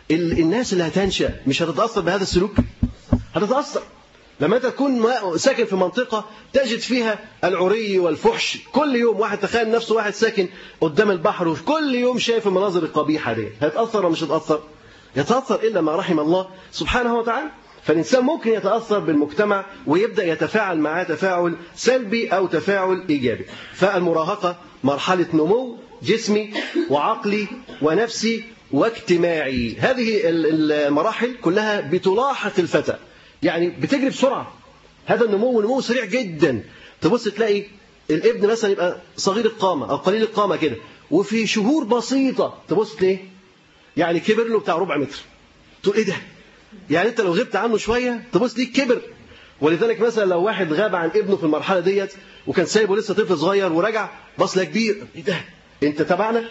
Speaker 3: الناس اللي هتنشأ مش هتتأثر بهذا السلوك؟ هتتأثر. لما انت تكون ساكن في منطقة تجد فيها العري والفحش كل يوم، واحد تخيل نفسه واحد ساكن قدام البحر وكل يوم شايف المناظر القبيحة دي، هيتأثر ولا مش هيتأثر؟ يتأثر إلا ما رحم الله سبحانه وتعالى. فالإنسان ممكن يتأثر بالمجتمع ويبدأ يتفاعل معاه تفاعل سلبي أو تفاعل إيجابي. فالمراهقة مرحلة نمو جسمي وعقلي ونفسي واجتماعي. هذه المراحل كلها بتلاحق الفتى، يعني بتجري بسرعة. هذا النمو نمو سريع جدا. تبص تلاقي الابن مثلا يبقى صغير القامة أو قليل القامة كده، وفي شهور بسيطة تبص تلاقيه يعني كبر له بتاع ربع متر. تقول ايه ده؟ يعني انت لو غبت عنه شوية تبص ليه كبر. ولذلك مثلا لو واحد غاب عن ابنه في المرحلة ديت وكان سايبه لسه طفل صغير ورجع بص له كبير، ايه ده؟ انت تبعنا؟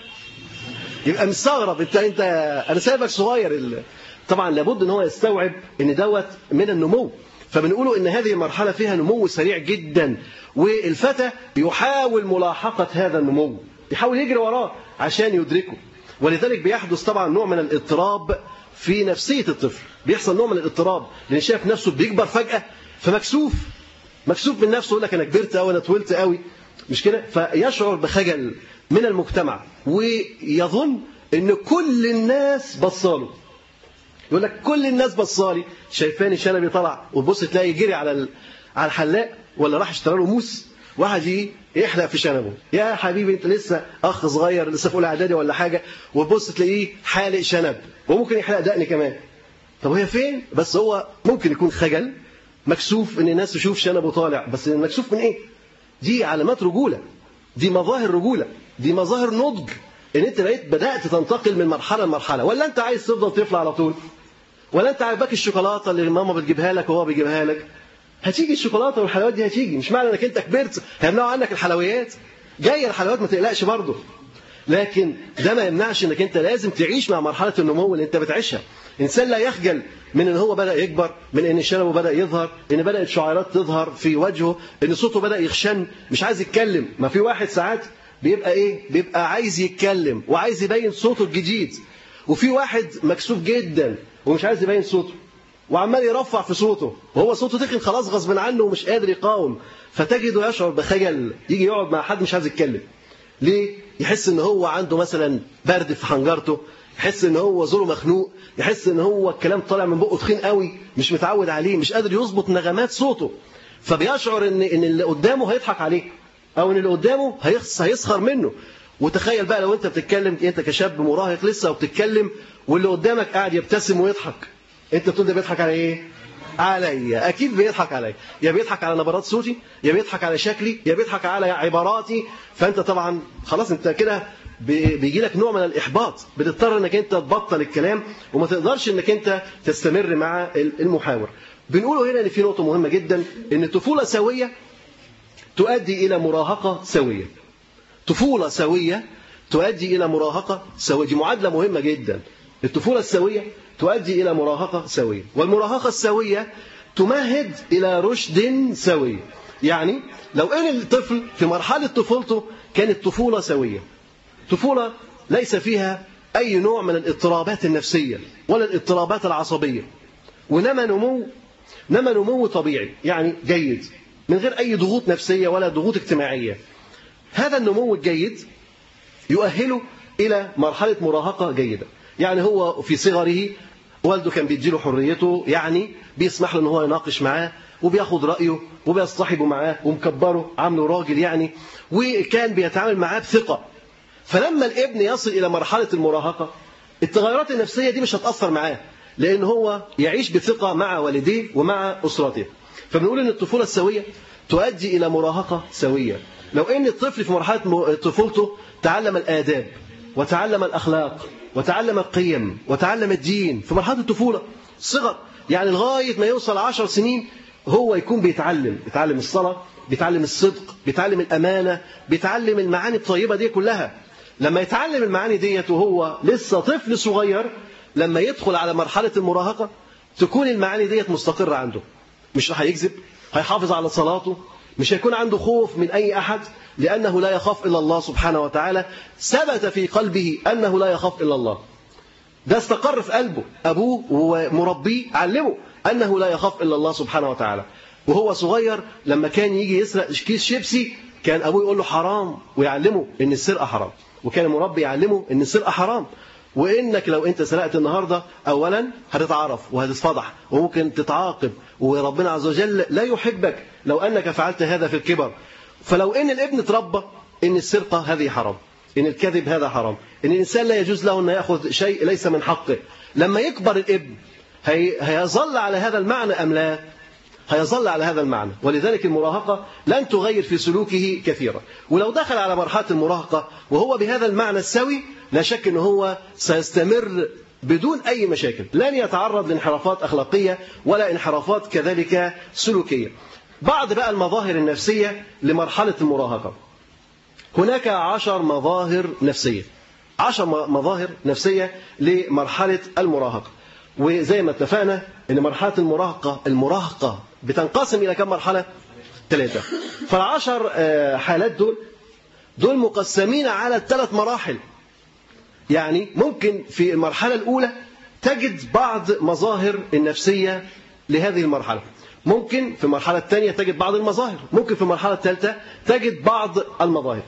Speaker 3: يبقى مستغرب، انت انت انا سايبك صغير. طبعا لابد ان هو يستوعب ان دوت من النمو. فبنقوله ان هذه المرحلة فيها نمو سريع جدا، والفتى يحاول ملاحقة هذا النمو، يحاول يجري وراه عشان يدركه. ولذلك بيحدث طبعا نوع من الاضطراب في نفسية الطفل، بيحصل نوع من الاضطراب لأن شايف نفسه بيكبر فجأة فمكسوف مكسوف من نفسه، يقول لك أنا كبرت أو أنا طولت قوي، مش كده؟ فيشعر بخجل من المجتمع ويظن إن كل الناس بصاله. يقول لك كل الناس بصالي، شايفاني شنبي طلع، وتبص تلاقي جري على على الحلاق ولا راح اشترى له موس، واحد يجي يحلق في شنبه. يا حبيبي انت لسه اخ صغير لسه في اولى اعدادي ولا حاجه، وتبص تلاقيه حالق شنب وممكن يحلق دقن كمان. طب هي فين؟ بس هو ممكن يكون خجل مكسوف ان الناس تشوف شنبه طالع، بس مكسوف من ايه؟ دي علامات رجوله، دي مظاهر رجوله، دي مظاهر نضج، ان انت بقيت بدات تنتقل من مرحله لمرحله. ولا انت عايز تفضل طفل على طول؟ ولا انت عاجباك الشوكولاته اللي ماما بتجيبها لك وهو بيجيبها لك؟ هتيجي الشوكولاته والحلويات دي هتيجي، مش معنى انك انت كبرت هيمنعوا عنك الحلويات. جايه الحلويات ما تقلقش برضه، لكن ده ما يمنعش انك انت لازم تعيش مع مرحله النمو اللي انت بتعيشها. الانسان لا يخجل من ان هو بدا يكبر، من ان شنبه بدا يظهر، ان بدات شعيرات تظهر في وجهه، ان صوته بدا يخشن، مش عايز يتكلم. ما في واحد ساعات بيبقى ايه؟ بيبقى عايز يتكلم وعايز يبين صوته الجديد، وفي واحد مكسوف جدا ومش عايز يبين صوته وعمال يرفع في صوته، وهو صوته تخن خلاص غصب عنه ومش قادر يقاوم، فتجده يشعر بخجل، يجي يقعد مع حد مش عايز يتكلم. ليه؟ يحس ان هو عنده مثلا برد في حنجرته، يحس ان هو زوره مخنوق، يحس ان هو الكلام طالع من بقه تخين قوي، مش متعود عليه، مش قادر يظبط نغمات صوته، فبيشعر ان ان اللي قدامه هيضحك عليه او ان اللي قدامه هيسخر منه. وتخيل بقى لو انت بتتكلم، انت كشاب مراهق لسه وبتتكلم واللي قدامك قاعد يبتسم ويضحك، انت بتقول ده بيضحك على ايه؟ عليا. اكيد بيضحك عليا، يا بيضحك على نبرات صوتي، يا بيضحك على شكلي، يا بيضحك على عباراتي. فانت طبعا خلاص انت كده بيجي لك نوع من الإحباط، بتضطر أنك أنت تبطل الكلام وما تقدرش أنك أنت تستمر مع المحاور. بنقوله هنا أن في نقطة مهمة جدا، أن الطفولة سوية تؤدي إلى مراهقة سوية. طفولة سوية تؤدي إلى مراهقة سوية، دي معادلة مهمة جدا. الطفولة السوية تؤدي إلى مراهقة سوية، والمراهقة السوية تمهد إلى رشد سوي. يعني لو أن الطفل في مرحلة طفولته كانت طفولة سوية، طفولة ليس فيها أي نوع من الاضطرابات النفسية ولا الاضطرابات العصبية، ونما نمو نما نمو طبيعي يعني جيد من غير أي ضغوط نفسية ولا ضغوط اجتماعية، هذا النمو الجيد يؤهله إلى مرحلة مراهقة جيدة. يعني هو في صغره والده كان بيديله حريته، يعني بيسمح له ان هو يناقش معاه وبياخد رأيه وبيصطحبه معاه ومكبره عامله راجل يعني، وكان بيتعامل معاه بثقة. فلما الابن يصل إلى مرحلة المراهقة التغيرات النفسية دي مش هتأثر معاه، لأن هو يعيش بثقة مع والديه ومع أسرته. فبنقول ان الطفولة السوية تؤدي إلى مراهقة سوية. لو ان الطفل في مرحلة طفولته تعلم الآداب وتعلم الأخلاق وتعلم القيم وتعلم الدين في مرحلة الطفولة صغر، يعني لغاية ما يوصل عشر سنين هو يكون بيتعلم بيتعلم الصلاة، بيتعلم الصدق، بيتعلم الأمانة، بيتعلم المعاني الطيبة دي كلها. لما يتعلم المعاني ديت وهو لسه طفل صغير، لما يدخل على مرحلة المراهقة تكون المعاني ديت مستقرة عنده، مش هيكذب، هيحافظ على صلاته، مش هيكون عنده خوف من أي أحد لأنه لا يخاف إلا الله سبحانه وتعالى. ثبت في قلبه أنه لا يخاف إلا الله، ده استقر في قلبه، أبوه ومربيه علمه أنه لا يخاف إلا الله سبحانه وتعالى. وهو صغير لما كان يجي يسرق كيس شيبسي كان أبوه يقول له حرام ويعلمه إن السرقة حرام، وكان المربي يعلمه إن السرقة حرام، وإنك لو أنت سرقت النهاردة أولا هتتعرف وهتتفضح وممكن تتعاقب، وربنا عز وجل لا يحبك لو أنك فعلت هذا في الكبر. فلو إن الابن تربى إن السرقة هذه حرام، إن الكذب هذا حرام، إن الإنسان لا يجوز له أن يأخذ شيء ليس من حقه، لما يكبر الابن هي هيظل على هذا المعنى أم لا؟ هيظل على هذا المعنى. ولذلك المراهقة لن تغير في سلوكه كثيرا. ولو دخل على مرحلة المراهقة وهو بهذا المعنى السوي لا شك أنه هو سيستمر بدون أي مشاكل، لن يتعرض لانحرافات أخلاقية ولا انحرافات كذلك سلوكية. بعض بقى المظاهر النفسية لمرحلة المراهقة، هناك عشر مظاهر نفسية، عشر مظاهر نفسية لمرحلة المراهقة. وزي ما اتفقنا ان مرحلة المراهقة المراهقة بتنقسم الى كم مرحلة؟ ثلاثة. فالعشر حالات دول دول مقسمين على الثلاث مراحل. يعني ممكن في المرحلة الأولى تجد بعض مظاهر النفسية لهذه المرحلة، ممكن في المرحلة الثانية تجد بعض المظاهر، ممكن في المرحلة الثالثة تجد بعض المظاهر.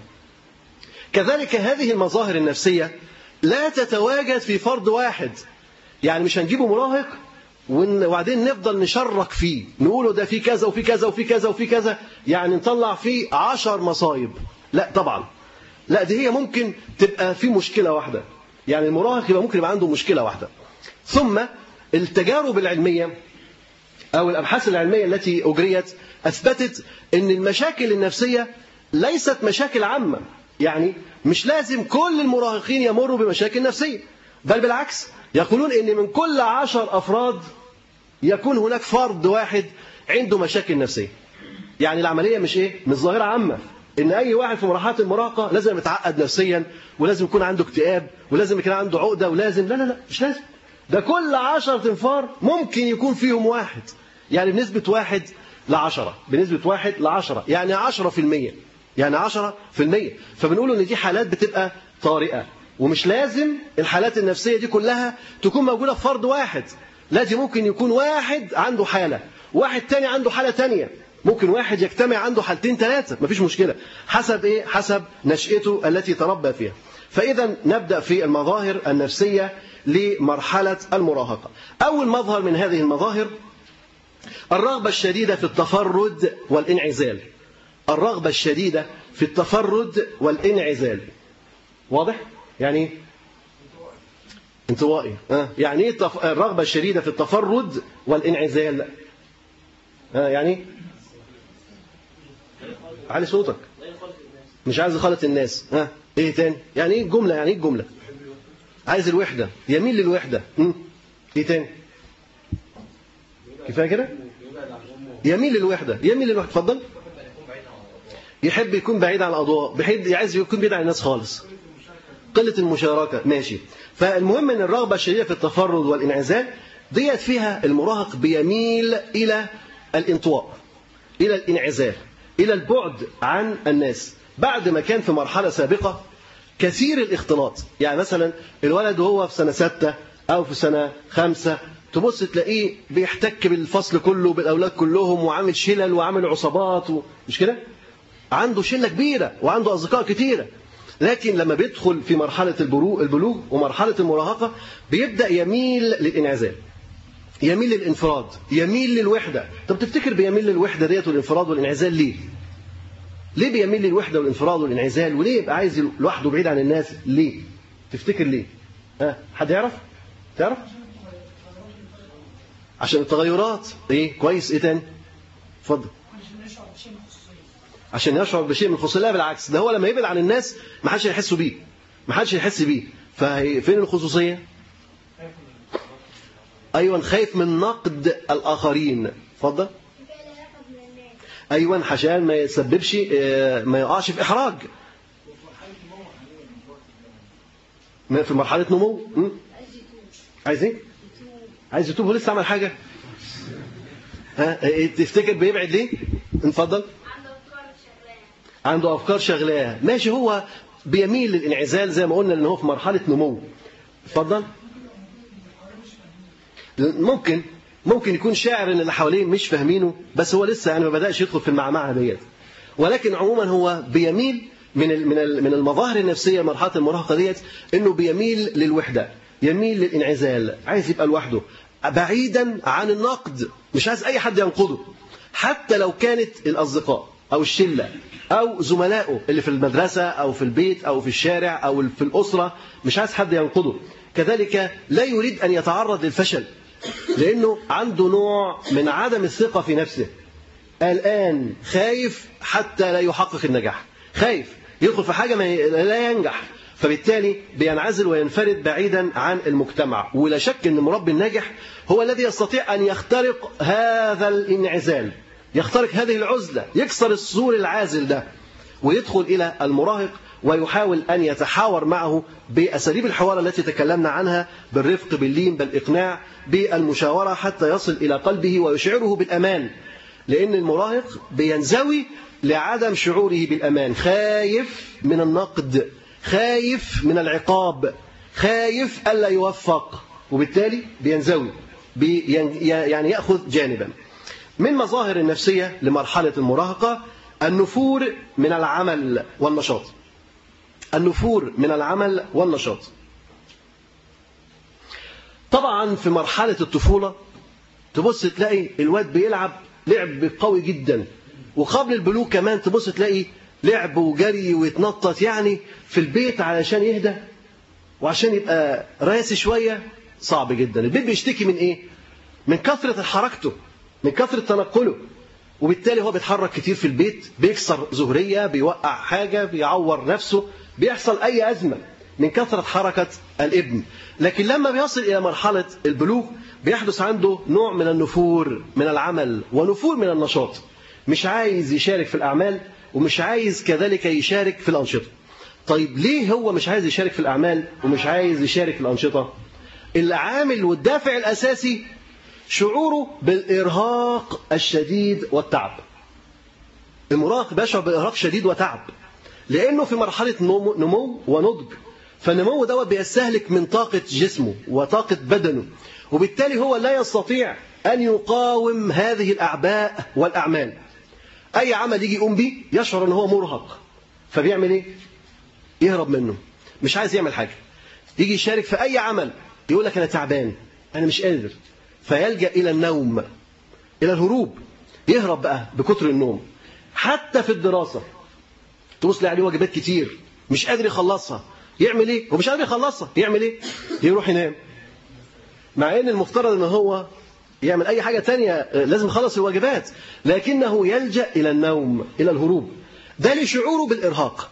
Speaker 3: كذلك هذه المظاهر النفسية لا تتواجد في فرد واحد، يعني مش هنجيبه مراهق وبعدين نفضل نشرك فيه نقوله ده في كذا وفي كذا وفي كذا وفي كذا، يعني نطلع فيه عشر مصايب. لا طبعا، لا دي هي ممكن تبقى في مشكلة واحدة، يعني المراهق يبقى ممكن يبقى عنده مشكلة واحدة. ثم التجارب العلمية أو الأبحاث العلمية التي أجريت أثبتت أن المشاكل النفسية ليست مشاكل عامة، يعني مش لازم كل المراهقين يمروا بمشاكل نفسية، بل بالعكس يقولون أن من كل عشر أفراد يكون هناك فرد واحد عنده مشاكل نفسية. يعني العملية مش إيه؟ مش ظاهرة عامة إن أي واحد في مرحلة المراهقة لازم يتعقد نفسيا ولازم يكون عنده اكتئاب ولازم يكون عنده عقدة ولازم، لا لا لا مش لازم. ده كل عشر تنفار ممكن يكون فيهم واحد، يعني بنسبة واحد لعشرة، بنسبة واحد لعشرة، يعني عشرة في المية، يعني عشرة في المية. فبنقول إن دي حالات بتبقى طارئة، ومش لازم الحالات النفسية دي كلها تكون موجودة في فرد واحد، لا دي ممكن يكون واحد عنده حالة، واحد تاني عنده حالة تانية، ممكن واحد يجتمع عنده حالتين ثلاثة، مفيش مشكلة، حسب إيه؟ حسب نشأته التي تربى فيها. فإذا نبدأ في المظاهر النفسية لمرحلة المراهقة. أول مظهر من هذه المظاهر الرغبة الشديدة في التفرد والانعزال. الرغبة الشديدة في التفرد والانعزال. واضح؟ يعني انطوائي. أه؟ يعني ايه الرغبة الشديدة في التفرد والانعزال؟ أه يعني علي صوتك. مش عايز يخالط الناس. ها أه؟ ايه تاني؟ يعني ايه الجمله؟ يعني ايه الجمله؟ عايز الوحده، يميل للوحده. امم ايه تاني؟ كفايه كده؟ يميل للوحده، يميل للوحده. اتفضل. يحب يكون بعيد عن الاضواء، بيحب عايز يكون بعيد عن الناس خالص. قله المشاركه، ماشي. فالمهم ان الرغبه الشديده في التفرد والانعزال ديت فيها المراهق بيميل الى الانطواء، الى الانعزال، الى البعد عن الناس، بعد ما كان في مرحله سابقه كثير الاختلاط. يعني مثلا الولد وهو في سنه ستة او في سنه خمسة تبص تلاقيه بيحتك بالفصل كله بالاولاد كلهم وعامل شلل وعامل عصابات و... مش كده؟ عنده شله كبيره وعنده اصدقاء كثيره. لكن لما بيدخل في مرحله البلوغ ومرحله المراهقه بيبدا يميل للانعزال، يميل للانفراد، يميل للوحده. طب تفتكر بيميل للوحده ديت والانفراد والانعزال ليه؟ ليه بيميل للوحده والانفراد والانعزال؟ وليه يبقى عايز لوحده بعيد عن الناس؟ ليه؟ تفتكر ليه؟ ها حد يعرف؟ تعرف؟ عشان التغيرات. ايه كويس. ايه تاني؟ اتفضل. عشان يشعر بشيء من الخصوصيه. لا بالعكس، ده هو لما يبعد عن الناس ما حدش هيحس بيه، ما حدش هيحس بيه. ففين الخصوصيه؟ ايوه خايف من نقد الاخرين. اتفضل. ايوه عشان ما يسببش ما يقعش في احراج في مرحله نمو. عايز ايه؟ عايز يتوب. هو لسه عمل حاجه؟ ها تفتكر بيبعد ليه؟ اتفضل. عنده افكار شغلاه. ماشي، هو بيميل للانعزال زي ما قلنا لان هو في مرحله نمو. اتفضل. ممكن ممكن يكون شاعر ان اللي حواليه مش فاهمينه، بس هو لسه يعني ما بداش يدخل في المعمعه ديت. ولكن عموما هو بيميل من من من المظاهر النفسيه مرحله المراهقه ديت انه بيميل للوحده، يميل للانعزال، عايز يبقى لوحده بعيدا عن النقد، مش عايز اي حد ينقده، حتى لو كانت الاصدقاء او الشله او زملائه اللي في المدرسه او في البيت او في الشارع او في الاسره، مش عايز حد ينقده. كذلك لا يريد ان يتعرض للفشل لانه عنده نوع من عدم الثقه في نفسه. الان خايف حتى لا يحقق النجاح، خايف يدخل في حاجه ما لا ينجح، فبالتالي بينعزل وينفرد بعيدا عن المجتمع. ولا شك ان المربي الناجح هو الذي يستطيع ان يخترق هذا الانعزال، يخترق هذه العزله، يكسر السور العازل ده ويدخل الى المراهق ويحاول أن يتحاور معه بأساليب الحوار التي تكلمنا عنها، بالرفق، باللين، بالإقناع، بالمشاورة، حتى يصل إلى قلبه ويشعره بالأمان. لأن المراهق بينزوي لعدم شعوره بالأمان، خايف من النقد، خايف من العقاب، خايف ألا يوفق، وبالتالي بينزوي، يعني يأخذ جانبا. من مظاهر النفسية لمرحلة المراهقة النفور من العمل والنشاط. النفور من العمل والنشاط. طبعا في مرحلة الطفولة تبص تلاقي الواد بيلعب لعب قوي جدا، وقبل البلوغ كمان تبص تلاقي لعب وجري ويتنطط يعني في البيت علشان يهدى وعشان يبقى راسي شوية. صعب جدا. البيت بيشتكي من ايه؟ من كثرة حركته، من كثرة تنقله، وبالتالي هو بيتحرك كتير في البيت، بيكسر زهرية، بيوقع حاجة، بيعور نفسه، بيحصل أي أزمة من كثرة حركة الابن. لكن لما بيصل إلى مرحلة البلوغ بيحدث عنده نوع من النفور من العمل ونفور من النشاط، مش عايز يشارك في الأعمال ومش عايز كذلك يشارك في الأنشطة. طيب ليه هو مش عايز يشارك في الأعمال ومش عايز يشارك في الأنشطة؟ العامل والدافع الأساسي شعوره بالإرهاق الشديد والتعب. المراهق بيشعر بإرهاق شديد وتعب لأنه في مرحلة نمو ونضج، فالنمو دوت بيستهلك من طاقة جسمه وطاقة بدنه، وبالتالي هو لا يستطيع أن يقاوم هذه الأعباء والأعمال. أي عمل يجي يقوم به يشعر أنه هو مرهق، فبيعمل إيه؟ يهرب منه، مش عايز يعمل حاجة. يجي يشارك في أي عمل يقول لك أنا تعبان، أنا مش قادر، فيلجأ إلى النوم، إلى الهروب، يهرب بقى بكتر النوم. حتى في الدراسة تبص لي عليه واجبات كتير مش قادر يخلصها، يعمل إيه؟ هو مش قادر يخلصها، يعمل إيه؟ يروح ينام، مع إن المفترض إن هو يعمل أي حاجة تانية، لازم يخلص الواجبات، لكنه يلجأ إلى النوم، إلى الهروب. ده لشعوره بالإرهاق.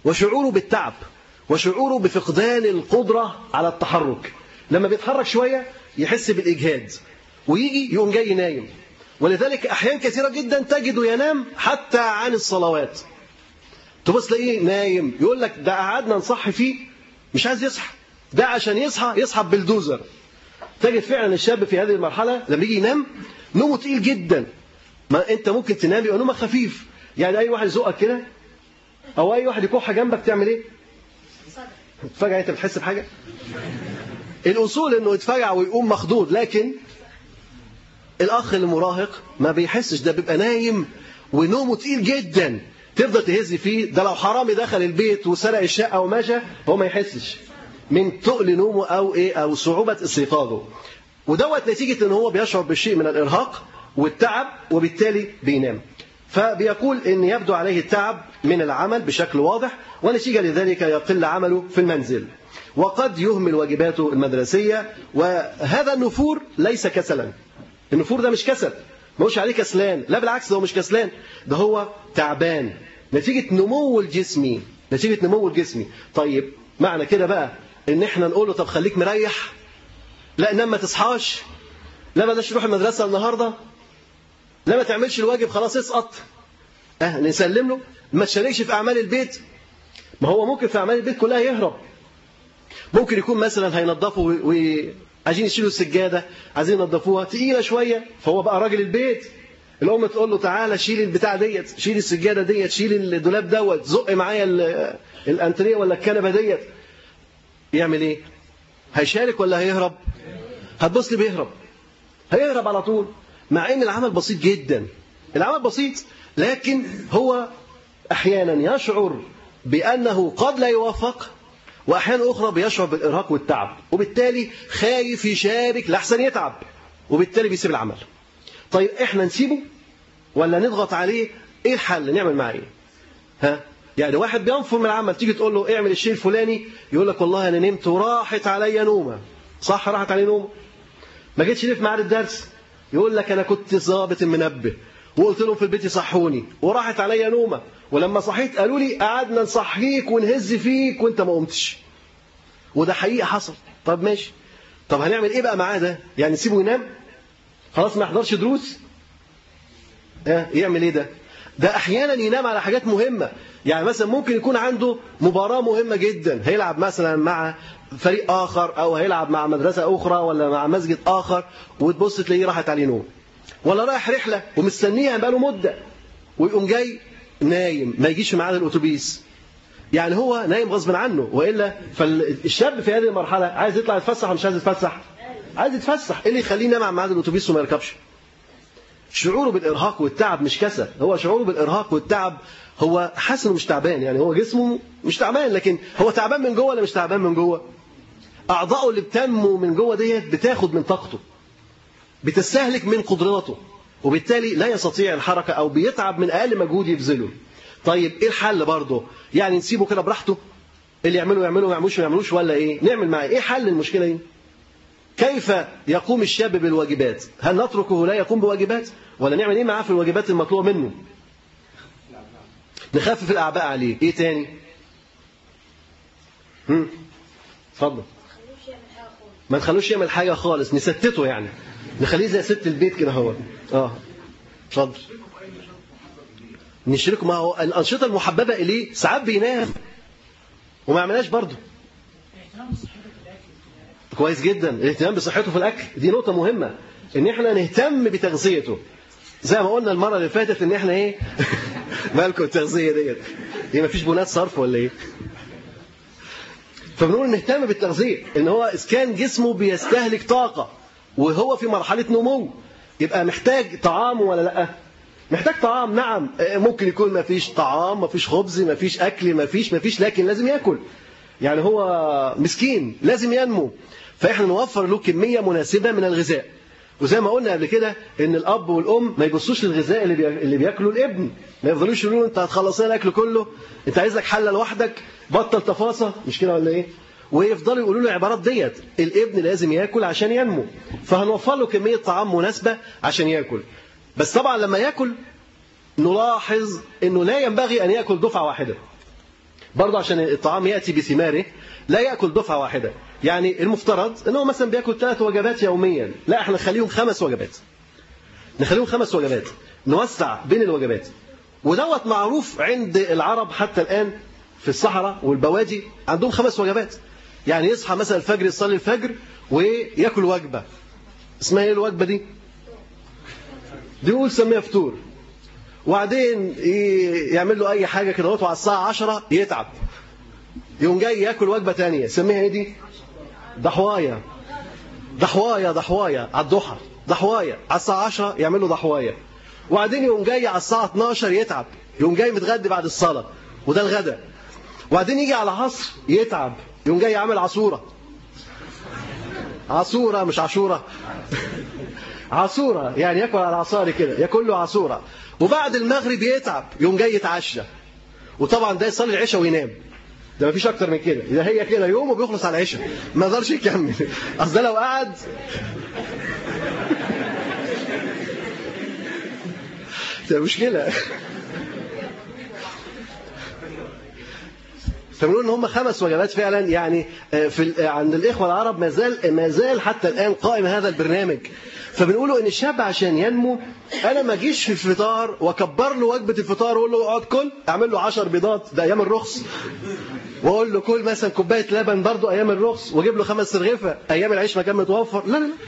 Speaker 3: وشعوره بالتعب وشعوره بفقدان القدرة على التحرك. لما بيتحرك شوية يحس بالإجهاد ويجي يقوم جاي نايم. ولذلك أحيان كثيرة جدا تجده ينام حتى عن الصلوات. تبص تلاقيه نايم، يقول لك ده قعدنا نصحي فيه مش عايز يصحى، ده عشان يصحى يصحى بالدوزر. تجد فعلا الشاب في هذه المرحلة لما يجي ينام نومه تقيل جدا. ما أنت ممكن تنام يبقى نومك خفيف، يعني أي واحد يزقك كده أو أي واحد يكح جنبك تعمل إيه؟ فجأة أنت بتحس بحاجة؟ الأصول إنه يتفجع ويقوم مخضوض، لكن الأخ المراهق ما بيحسش، ده بيبقى نايم ونومه تقيل جدا، تفضل تهز فيه. ده لو حرامي دخل البيت وسرق الشقة وماشى هو ما يحسش من تقل نومه أو إيه أو صعوبة استيقاظه. ودوت نتيجة إن هو بيشعر بالشيء من الإرهاق والتعب وبالتالي بينام. فبيقول إن يبدو عليه التعب من العمل بشكل واضح، ونتيجة لذلك يقل عمله في المنزل، وقد يهمل واجباته المدرسية. وهذا النفور ليس كسلا، النفور ده مش كسل، ما هوش عليه كسلان، لا بالعكس ده هو مش كسلان، ده هو تعبان نتيجة نمو الجسمي، نتيجة نمو الجسمي. طيب معنى كده بقى إن إحنا نقول له طب خليك مريح، لا نام ما تصحاش، لا بلاش تروح المدرسة النهاردة، لا ما تعملش الواجب خلاص اسقط، اه نسلم له، ما تشاركش في أعمال البيت. ما هو ممكن في أعمال البيت كلها يهرب، ممكن يكون مثلا هينظفوا وعايزين يشيلوا السجادة، عايزين ينظفوها تقيلة شوية، فهو بقى راجل البيت، الأم تقول له تعالى شيل البتاع ديت، شيل السجادة ديت، شيل الدولاب دوت، زق معايا الأنتريه ولا الكنبة ديت، يعمل إيه؟ هيشارك ولا هيهرب؟ هتبص لي بيهرب، هيهرب على طول، مع إن العمل بسيط جدا، العمل بسيط، لكن هو أحيانا يشعر بأنه قد لا يوفق، وأحيانا أخرى بيشعر بالإرهاق والتعب، وبالتالي خايف يشارك لحسن يتعب، وبالتالي بيسيب العمل. طيب إحنا نسيبه ولا نضغط عليه؟ إيه الحل؟ نعمل معاه إيه؟ ها؟ يعني واحد بينفر من العمل، تيجي تقول له اعمل الشيء الفلاني، يقول لك والله أنا نمت وراحت عليا نومة. صح، راحت علي نومة. ما جيتش ليه في ميعاد الدرس؟ يقول لك أنا كنت ظابط المنبه وقلت لهم في البيت يصحوني وراحت عليا نومة، ولما صحيت قالوا لي قعدنا نصحيك ونهز فيك وانت ما قمتش، وده حقيقة حصل. طب ماشي، طب هنعمل ايه بقى معاه ده؟ يعني نسيبه ينام خلاص ما يحضرش دروس؟ اه يعمل ايه ده؟ ده احيانا ينام على حاجات مهمة. يعني مثلا ممكن يكون عنده مباراة مهمة جدا، هيلعب مثلا مع فريق آخر أو هيلعب مع مدرسة أخرى ولا مع مسجد آخر، وتبص تلاقيه راحت عليه نوم، ولا رايح رحلة ومستنيها بقاله مدة ويقوم جاي نايم، ما يجيش معاه الأتوبيس، يعني هو نايم غصب عنه. وإلا فالشاب في هذه المرحلة عايز يطلع يتفسح ولا مش عايز يتفسح؟ عايز يتفسح. إيه اللي يخليه ينام مع ميعاد الأتوبيس وما يركبش؟ شعوره بالإرهاق والتعب مش كسل، هو شعوره بالإرهاق والتعب، هو حاسس انه مش تعبان، يعني هو جسمه مش تعبان، لكن هو تعبان من جوه ولا مش تعبان من جوه؟ أعضائه اللي بتنمو من جوه ديت بتاخد من طاقته، بتستهلك من قدراته، وبالتالي لا يستطيع الحركة أو بيتعب من أقل مجهود يبذله. طيب إيه الحل برضه؟ يعني نسيبه كده براحته، اللي يعمله يعمله ما يعملوش ما يعملوش، ولا إيه؟ نعمل معاه إيه حل المشكلة دي؟ كيف يقوم الشاب بالواجبات؟ هل نتركه لا يقوم بواجبات؟ ولا نعمل إيه معاه في الواجبات المطلوبة منه؟ نخفف الأعباء عليه. إيه تاني؟ هم اتفضل. ما نخلوش يعمل حاجة خالص، نستته، يعني نخليه زي ست البيت كده. هو اه اتفضل. نشركه معه الأنشطة المحببة إليه. ساعات بينام وما يعملهاش برضه. كويس جدا، الاهتمام بصحته في الأكل دي نقطة مهمة، إن إحنا نهتم بتغذيته. زي ما قلنا المرة اللي فاتت إن إحنا إيه مالكم التغذية ديت؟ هي مفيش بنات صرف ولا إيه؟ فبنقول نهتم بالتغذية، إن هو إذا كان جسمه بيستهلك طاقة وهو في مرحلة نمو، يبقى محتاج طعام ولا لأ؟ محتاج طعام، نعم. ممكن يكون ما فيش طعام، ما فيش خبز، ما فيش أكل، ما فيش ما فيش لكن لازم يأكل. يعني هو مسكين لازم ينمو، فإحنا نوفر له كمية مناسبة من الغذاء. وزي ما قلنا قبل كده ان الاب والام ما يبصوش للغذاء اللي اللي بياكله الابن، ما يفضلوش يقولوا انت هتخلص لنا الاكل كله، انت عايز لك حله لوحدك، بطل تفاصيل، مش كده ولا ايه؟ ويفضلوا يقولوا له العبارات ديت. الابن لازم ياكل عشان ينمو، فهنوفر له كميه طعام مناسبه عشان ياكل. بس طبعا لما ياكل نلاحظ انه لا ينبغي ان ياكل دفعه واحده، برضه عشان الطعام يأتي بثماره لا يأكل دفعة واحدة. يعني المفترض أنه مثلا بيأكل ثلاث وجبات يوميا، لا احنا نخليهم خمس وجبات نخليهم خمس وجبات نوسع بين الوجبات. ودوت معروف عند العرب حتى الآن في الصحراء والبوادي عندهم خمس وجبات. يعني يصحى مثلا الفجر يصلي الفجر ويأكل وجبة اسمها ايه الوجبة دي؟ دي يقول سميها فطور. وبعدين يعمل له أي حاجة كده وعلى الساعة عشرة يتعب، يوم جاي يأكل وجبة تانية سميها ايه دي؟ ضحواية. ضحواية ضحواية على الضحى، ضحواية على الساعة عشرة يعمل له ضحواية. وبعدين يوم جاي على الساعة اتناشر يتعب، يوم جاي متغدي بعد الصلاة وده الغداء. وبعدين يجي على عصر يتعب، يوم جاي يعمل عصورة. عصورة مش عاشورة. عصورة يعني ياكل على عصاري كده، ياكل له عصورة. وبعد المغرب يتعب، يوم جاي يتعشى. وطبعا ده يصلي العشاء وينام، ده مفيش اكتر من كده. ده هي كده يوم وبيخلص على العشاء، ما يقدرش يكمل. اصل ده لو قعد ده مشكلة. فبنقول ان هم خمس وجبات فعلا. يعني في عند الاخوه العرب ما زال ما زال حتى الان قائم هذا البرنامج. فبنقولوا ان الشاب عشان ينمو، انا ما اجيش في الفطار واكبر له وجبه الفطار واقول له اقعد كل، اعمل له عشر بيضات ده ايام الرخص، واقول له كل مثلا كوبايه لبن برضه ايام الرخص، واجيب له خمس رغيفه ايام العيش ما كان متوفر. لا لا لا،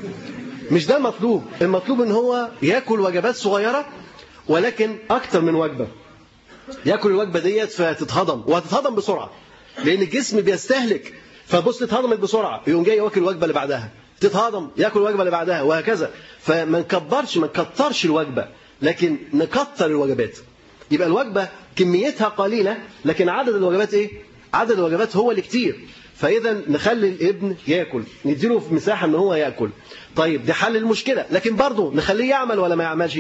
Speaker 3: مش ده المطلوب. المطلوب ان هو ياكل وجبات صغيره ولكن اكتر من وجبه. ياكل الوجبه ديت فتتهضم، وهتتهضم بسرعه لان الجسم بيستهلك. فبص اتهضمت بسرعه، يقوم جاي ياكل الوجبه اللي بعدها، تتهضم ياكل الوجبه اللي بعدها، وهكذا. فما نكبرش ما نكترش الوجبه، لكن نكتر الوجبات. يبقى الوجبه كميتها قليله لكن عدد الوجبات ايه؟ عدد الوجبات هو اللي كتير. فاذا نخلي الابن ياكل، نديله في مساحه ان هو ياكل. طيب ده حل المشكله، لكن برضه نخليه يعمل ولا ما يعملش؟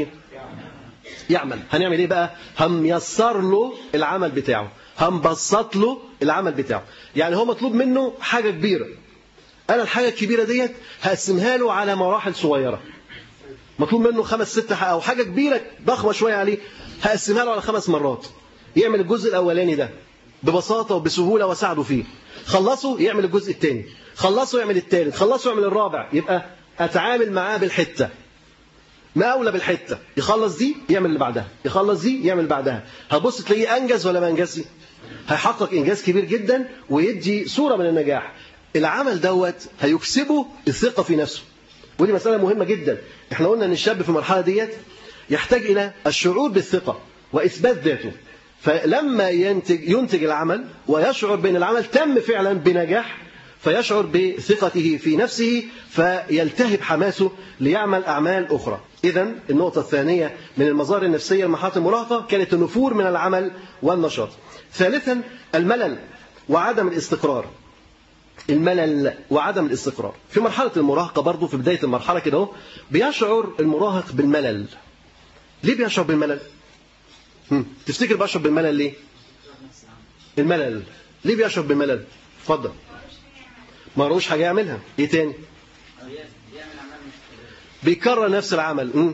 Speaker 3: يعمل. هنعمل ايه بقى؟ هنيسر له العمل بتاعه، هنبسط له العمل بتاعه. يعني هو مطلوب منه حاجه كبيره، انا الحاجه الكبيره ديت هقسمها له على مراحل صغيره. مطلوب منه خمس ست او حاجه كبيره ضخمه شويه عليه، هقسمها له على خمس مرات. يعمل الجزء الاولاني ده ببساطه وبسهوله واساعده فيه، خلصه يعمل الجزء الثاني، خلصه يعمل الثالث، خلصه يعمل الرابع. يبقى اتعامل معاه بالحته، مقاولة بالحتة. يخلص دي يعمل اللي بعدها، يخلص دي يعمل اللي بعدها. هتبص تلاقيه أنجز ولا ما أنجزش؟ هيحقق إنجاز كبير جدا ويدي صورة من النجاح. العمل دوت هيكسبه الثقة في نفسه، ودي مسألة مهمة جدا. احنا قلنا أن الشاب في المرحلة ديت يحتاج إلى الشعور بالثقة وإثبات ذاته. فلما ينتج, ينتج العمل ويشعر بأن العمل تم فعلا بنجاح، فيشعر بثقته في نفسه فيلتهب حماسه ليعمل أعمال أخرى. إذن النقطة الثانية من المظاهر النفسية لمرحلة المراهقة كانت النفور من العمل والنشاط. ثالثا الملل وعدم الاستقرار. الملل وعدم الاستقرار في مرحلة المراهقة برضو في بداية المرحلة كده بيشعر المراهق بالملل. ليه بيشعر بالملل؟ هم. تفتكر بيشعر بالملل ليه؟ الملل ليه بيشعر بالملل؟ اتفضل. ما روش حاجة يعملها. ايه تاني؟ بيكرر نفس العمل. م.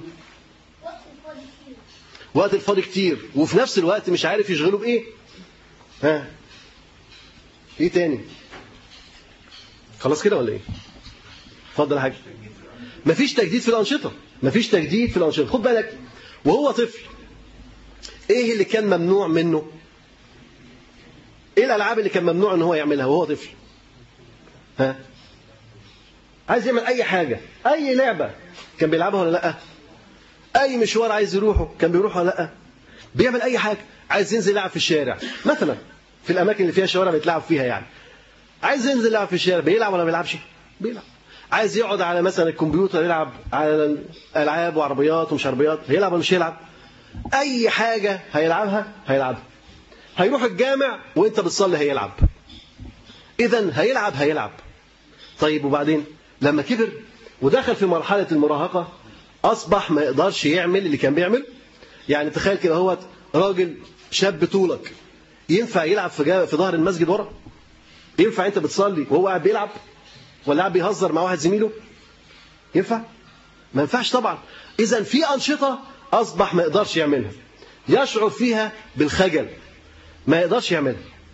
Speaker 3: وقت الفاضي كتير وفي نفس الوقت مش عارف يشغله بايه. ها ايه تاني؟ خلاص كده ولا ايه؟ اتفضل يا حاج. مفيش تجديد في الأنشطة، مفيش تجديد في الأنشطة. خد بالك وهو طفل ايه اللي كان ممنوع منه؟ ايه الألعاب اللي كان ممنوع ان هو يعملها وهو طفل؟ ها عايز يعمل اي حاجة، اي لعبة كان بيلعبها ولا لا؟ اي مشوار عايز يروحه كان بيروح ولا لا؟ بيعمل اي حاجة. عايز ينزل يلعب في الشارع مثلا، في الاماكن اللي فيها شوارع بيتلعب فيها، يعني عايز ينزل يلعب في الشارع، بيلعب ولا ما بيلعبش؟ بيلعب. عايز يقعد على مثلا الكمبيوتر يلعب على العاب وعربيات ومش عربيات، هيلعب ولا مش هيلعب؟ اي حاجة هيلعبها هيلعبها. هيروح الجامع وانت بتصلي هيلعب. اذا هيلعب هيلعب. طيب وبعدين لما كبر ودخل في مرحلة المراهقة أصبح ما يقدرش يعمل اللي كان بيعمل. يعني تخيل كده هو راجل شاب طولك ينفع يلعب في في ظهر المسجد ورا؟ ينفع أنت بتصلي وهو قاعد بيلعب ولا قاعد بيهزر مع واحد زميله؟ ينفع؟ ما ينفعش طبعا. إذا في أنشطة أصبح ما يقدرش يعملها، يشعر فيها بالخجل، ما يقدرش يعملها.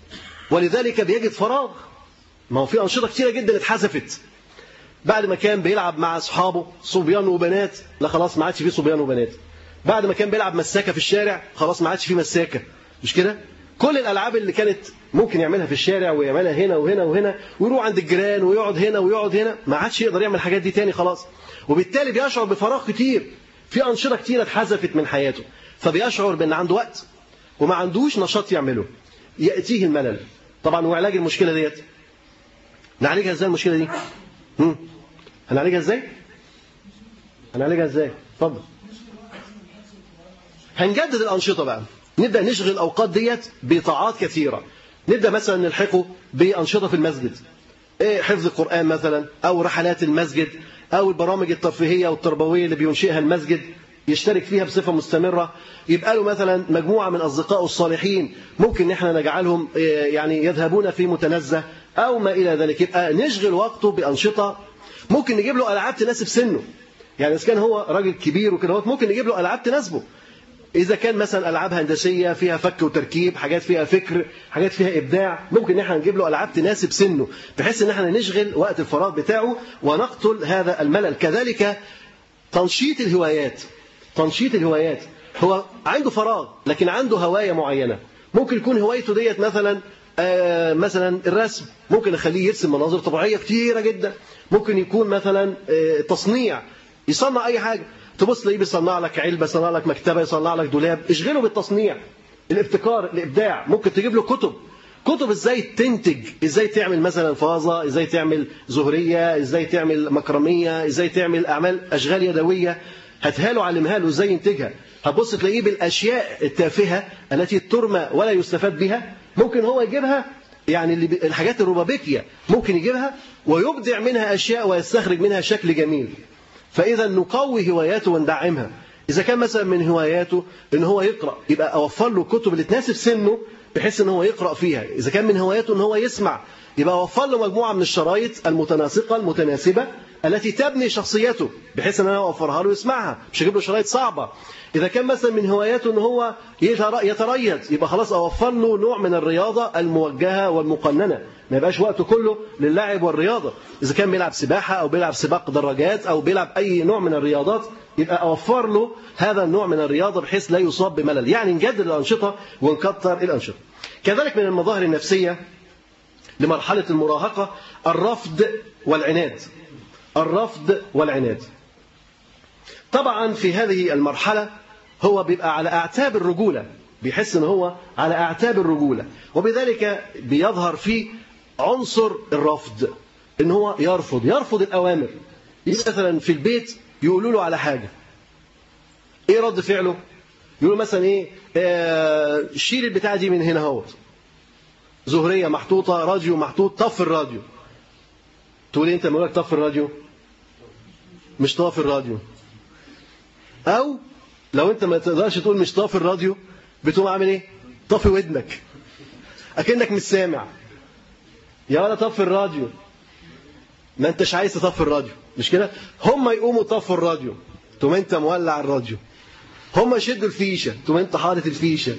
Speaker 3: ولذلك بيجد فراغ. ما هو في أنشطة كتيرة جدا اتحذفت. بعد ما كان بيلعب مع أصحابه صبيان وبنات، لا خلاص ما عادش فيه صبيان وبنات. بعد ما كان بيلعب مساكة في الشارع، خلاص ما عادش فيه مساكة. مش كده؟ كل الألعاب اللي كانت ممكن يعملها في الشارع ويعملها هنا وهنا وهنا ويروح عند الجيران ويقعد هنا ويقعد هنا، ما عادش يقدر يعمل الحاجات دي تاني خلاص. وبالتالي بيشعر بفراغ كتير، في أنشطة كتيرة اتحذفت من حياته، فبيشعر بأن عنده وقت وما عندوش نشاط يعمله، يأتيه الملل. طبعا وعلاج المشكلة ديت نعالجها ازاي؟ المشكلة دي هم؟ هنعالجها ازاي؟ هنعالجها ازاي؟ اتفضل. هنجدد الأنشطة بقى، نبدأ نشغل الأوقات ديت بطاعات كثيرة. نبدأ مثلا نلحقه بأنشطة في المسجد، إيه، حفظ القرآن مثلا، أو رحلات المسجد، أو البرامج الترفيهية والتربوية اللي بينشئها المسجد يشترك فيها بصفة مستمرة. يبقى له مثلا مجموعة من أصدقائه الصالحين ممكن إحنا نجعلهم يعني يذهبون في متنزه أو ما إلى ذلك. يبقى نشغل وقته بأنشطة، ممكن نجيب له ألعاب تناسب سنه. يعني إذا كان هو راجل كبير وكده ممكن نجيب له ألعاب تناسبه. إذا كان مثلا ألعاب هندسية فيها فك وتركيب، حاجات فيها فكر، حاجات فيها إبداع، ممكن إحنا نجيب له ألعاب تناسب سنه بحيث إن إحنا نشغل وقت الفراغ بتاعه ونقتل هذا الملل. كذلك تنشيط الهوايات. تنشيط الهوايات، هو عنده فراغ لكن عنده هواية معينة، ممكن يكون هوايته ديت مثلا آه مثلا الرسم، ممكن نخليه يرسم مناظر طبيعية كتيرة جدا. ممكن يكون مثلا آه تصنيع، يصنع أي حاجة. تبص تلاقيه بيصنع لك علبة، يصنع لك مكتبة، يصنع لك دولاب. اشغله بالتصنيع، الابتكار، الإبداع. ممكن تجيب له كتب، كتب ازاي تنتج، ازاي تعمل مثلا فازة، ازاي تعمل زهرية، ازاي تعمل مكرمية، ازاي تعمل أعمال أشغال يدوية. هاتها له، علمها له ازاي ينتجها. هتبص تلاقيه بالأشياء التافهة التي ترمى ولا يستفاد بها، ممكن هو يجيبها، يعني اللي الحاجات الروبابيكية ممكن يجيبها ويبدع منها أشياء ويستخرج منها شكل جميل. فإذا نقوي هواياته وندعمها. إذا كان مثلا من هواياته إن هو يقرأ، يبقى أوفر له كتب اللي تناسب سنه بحيث إن هو يقرأ فيها. إذا كان من هواياته إن هو يسمع، يبقى أوفر له مجموعة من الشرايط المتناسقة المتناسبة التي تبني شخصيته بحيث ان انا اوفرها له يسمعها، مش هجيب له شرايط صعبه. اذا كان مثلا من هواياته ان هو يتريض، يبقى خلاص اوفر له نوع من الرياضه الموجهه والمقننه، ما يبقاش وقته كله للعب والرياضه. اذا كان بيلعب سباحه او بيلعب سباق دراجات او بيلعب اي نوع من الرياضات، يبقى اوفر له هذا النوع من الرياضه بحيث لا يصاب بملل. يعني نجدد الانشطه ونكتر الانشطه. كذلك من المظاهر النفسيه لمرحله المراهقه الرفض والعناد. الرفض والعناد. طبعا في هذه المرحلة هو بيبقى على أعتاب الرجولة، بيحس ان هو على أعتاب الرجولة، وبذلك بيظهر فيه عنصر الرفض، ان هو يرفض يرفض الأوامر. مثلا في البيت يقولوا له على حاجة، ايه رد فعله؟ يقولوا مثلا ايه، آه شيل البتاعة دي من هنا اهوت، زهرية محطوطة، راديو محطوط، طفي الراديو. تقول انت لما يقول لك طفي الراديو، مش طافي الراديو. او لو انت ما تقدرش تقول مش طافي الراديو، بتقوم عامل ايه؟ طافي ودنك اكنك مش سامع. يا ولا طفي الراديو، ما انتش عايز تطفي الراديو، مش كده؟ هم يقوموا طفوا الراديو، تقوم انت مولع الراديو. هم يشدوا الفيشه، تقوم انت حاطط الفيشه.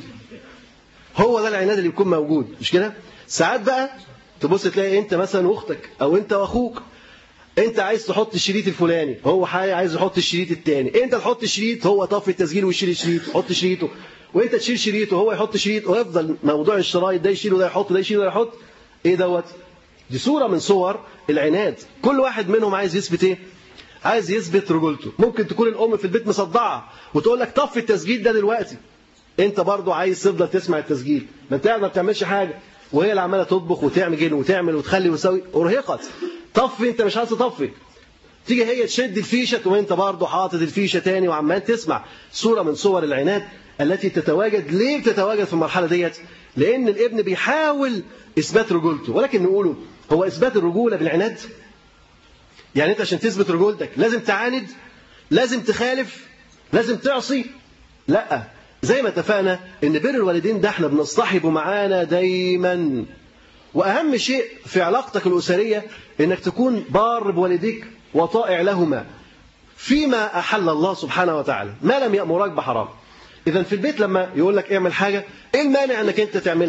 Speaker 3: هو ده العناد اللي بيكون موجود، مش كده؟ ساعات بقى تبص تلاقي انت مثلا واختك او انت واخوك، انت عايز تحط الشريط الفلاني، هو حاجه عايز يحط الشريط الثاني، انت تحط الشريط، هو طفي التسجيل ويشيل الشريط، حط شريطه، وانت تشيل شريطه وهو يحط شريط، ويفضل موضوع الشرايط ده يشيله ده يحط ده يشيله ده يحط. ايه دوت؟ دي صوره من صور العناد. كل واحد منهم عايز يثبت ايه؟ عايز يثبت رجولته. ممكن تكون الام في البيت مصدعه وتقول لك طفي التسجيل ده دلوقتي، انت برضو عايز تفضل تسمع التسجيل، ما انت ما بتعملش حاجه، وهي اللي عماله تطبخ وتعمل وتعمل وتخلي وتسوي، ارهقت. طفي، انت مش عايز تطفي. تيجي هي تشد الفيشه وانت برضه حاطط الفيشه تاني وعمال تسمع. صوره من صور العناد التي تتواجد. ليه بتتواجد في المرحله ديت؟ لان الابن بيحاول اثبات رجولته، ولكن نقوله هو اثبات الرجوله بالعناد؟ يعني انت عشان تثبت رجولتك لازم تعاند؟ لازم تخالف؟ لازم تعصي؟ لا، زي ما اتفقنا ان بر الوالدين ده احنا بنصطحبه معانا دايما. واهم شيء في علاقتك الاسريه انك تكون بار بوالديك وطائع لهما فيما احل الله سبحانه وتعالى، ما لم يأمرك بحرام. اذا في البيت لما يقول لك اعمل حاجه، ايه المانع انك انت تعملها؟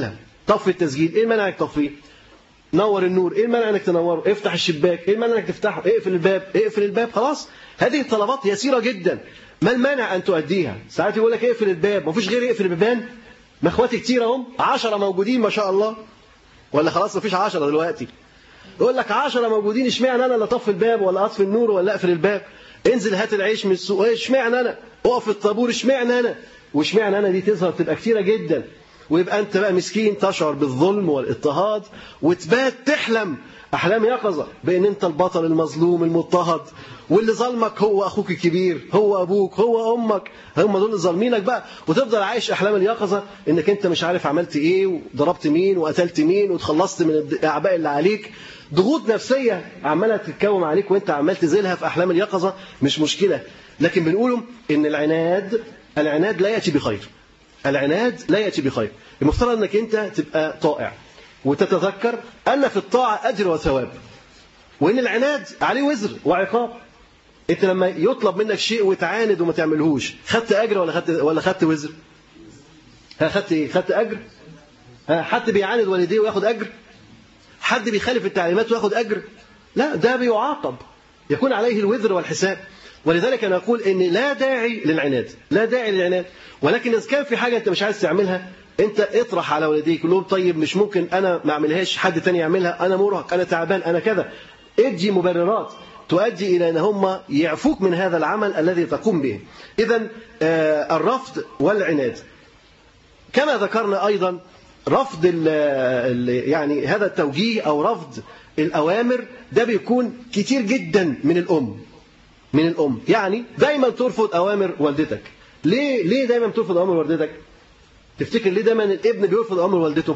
Speaker 3: طفي التسجيل، ايه المانع انك تطفيه؟ نور النور، ايه المانع انك تنوره؟ افتح الشباك، ايه المانع انك تفتحه؟ اقفل الباب، اقفل الباب. خلاص، هذه الطلبات يسيره جدا، ما المانع ان تؤديها؟ ساعات يقول لك اقفل الباب، مفيش غير يقفل البيبان. ما اخواتي كتير اهم، عشرة موجودين ما شاء الله، ولا خلاص مفيش عشرة دلوقتي. يقول لك عشرة موجودين، اشمعنى انا اللي اطفي الباب ولا اطفي النور ولا اقفل الباب؟ انزل هات العيش من السوق، اشمعنى انا؟ اقف في الطابور، اشمعنى انا؟ واشمعنى انا دي تظهر تبقى كتيره جدا، ويبقى انت بقى مسكين تشعر بالظلم والاضطهاد، وتبات تحلم احلام يقظه بان انت البطل المظلوم المضطهد، واللي ظلمك هو اخوك الكبير، هو ابوك، هو امك، هم دول اللي ظالمينك بقى. وتفضل عايش احلام اليقظه انك انت مش عارف عملت ايه وضربت مين وقتلت مين وتخلصت من الاعباء اللي عليك. ضغوط نفسيه عماله تتكوم عليك وانت عمال تزيلها في احلام اليقظه، مش مشكله. لكن بنقولهم ان العناد العناد لا ياتي بخير. العناد لا ياتي بخير. المفترض انك انت تبقى طائع وتتذكر ان في الطاعه اجر وثواب، وان العناد عليه وزر وعقاب. انت لما يطلب منك شيء وتعاند وما تعملهوش، خدت اجر ولا خدت ولا خدت وزر؟ ها، خدت ايه؟ خدت اجر؟ ها، حد بيعاند والديه وياخد اجر؟ حد بيخالف التعليمات وياخد اجر؟ لا، ده بيعاقب، يكون عليه الوزر والحساب. ولذلك انا اقول ان لا داعي للعناد، لا داعي للعناد. ولكن اذا كان في حاجه انت مش عايز تعملها، انت اطرح على والديك، قول لهم طيب مش ممكن انا ما اعملهاش، حد تاني يعملها، انا مرهق، انا تعبان، انا كذا. ادي مبررات تؤدي الى ان هم يعفوك من هذا العمل الذي تقوم به. اذا الرفض والعناد. كما ذكرنا ايضا رفض ال ال يعني هذا التوجيه او رفض الاوامر ده بيكون كتير جدا من الام من الام يعني دايما ترفض اوامر والدتك. ليه ليه دايما ترفض اوامر والدتك؟ تفتكر ليه دايما الابن بيرفض اوامر والدته؟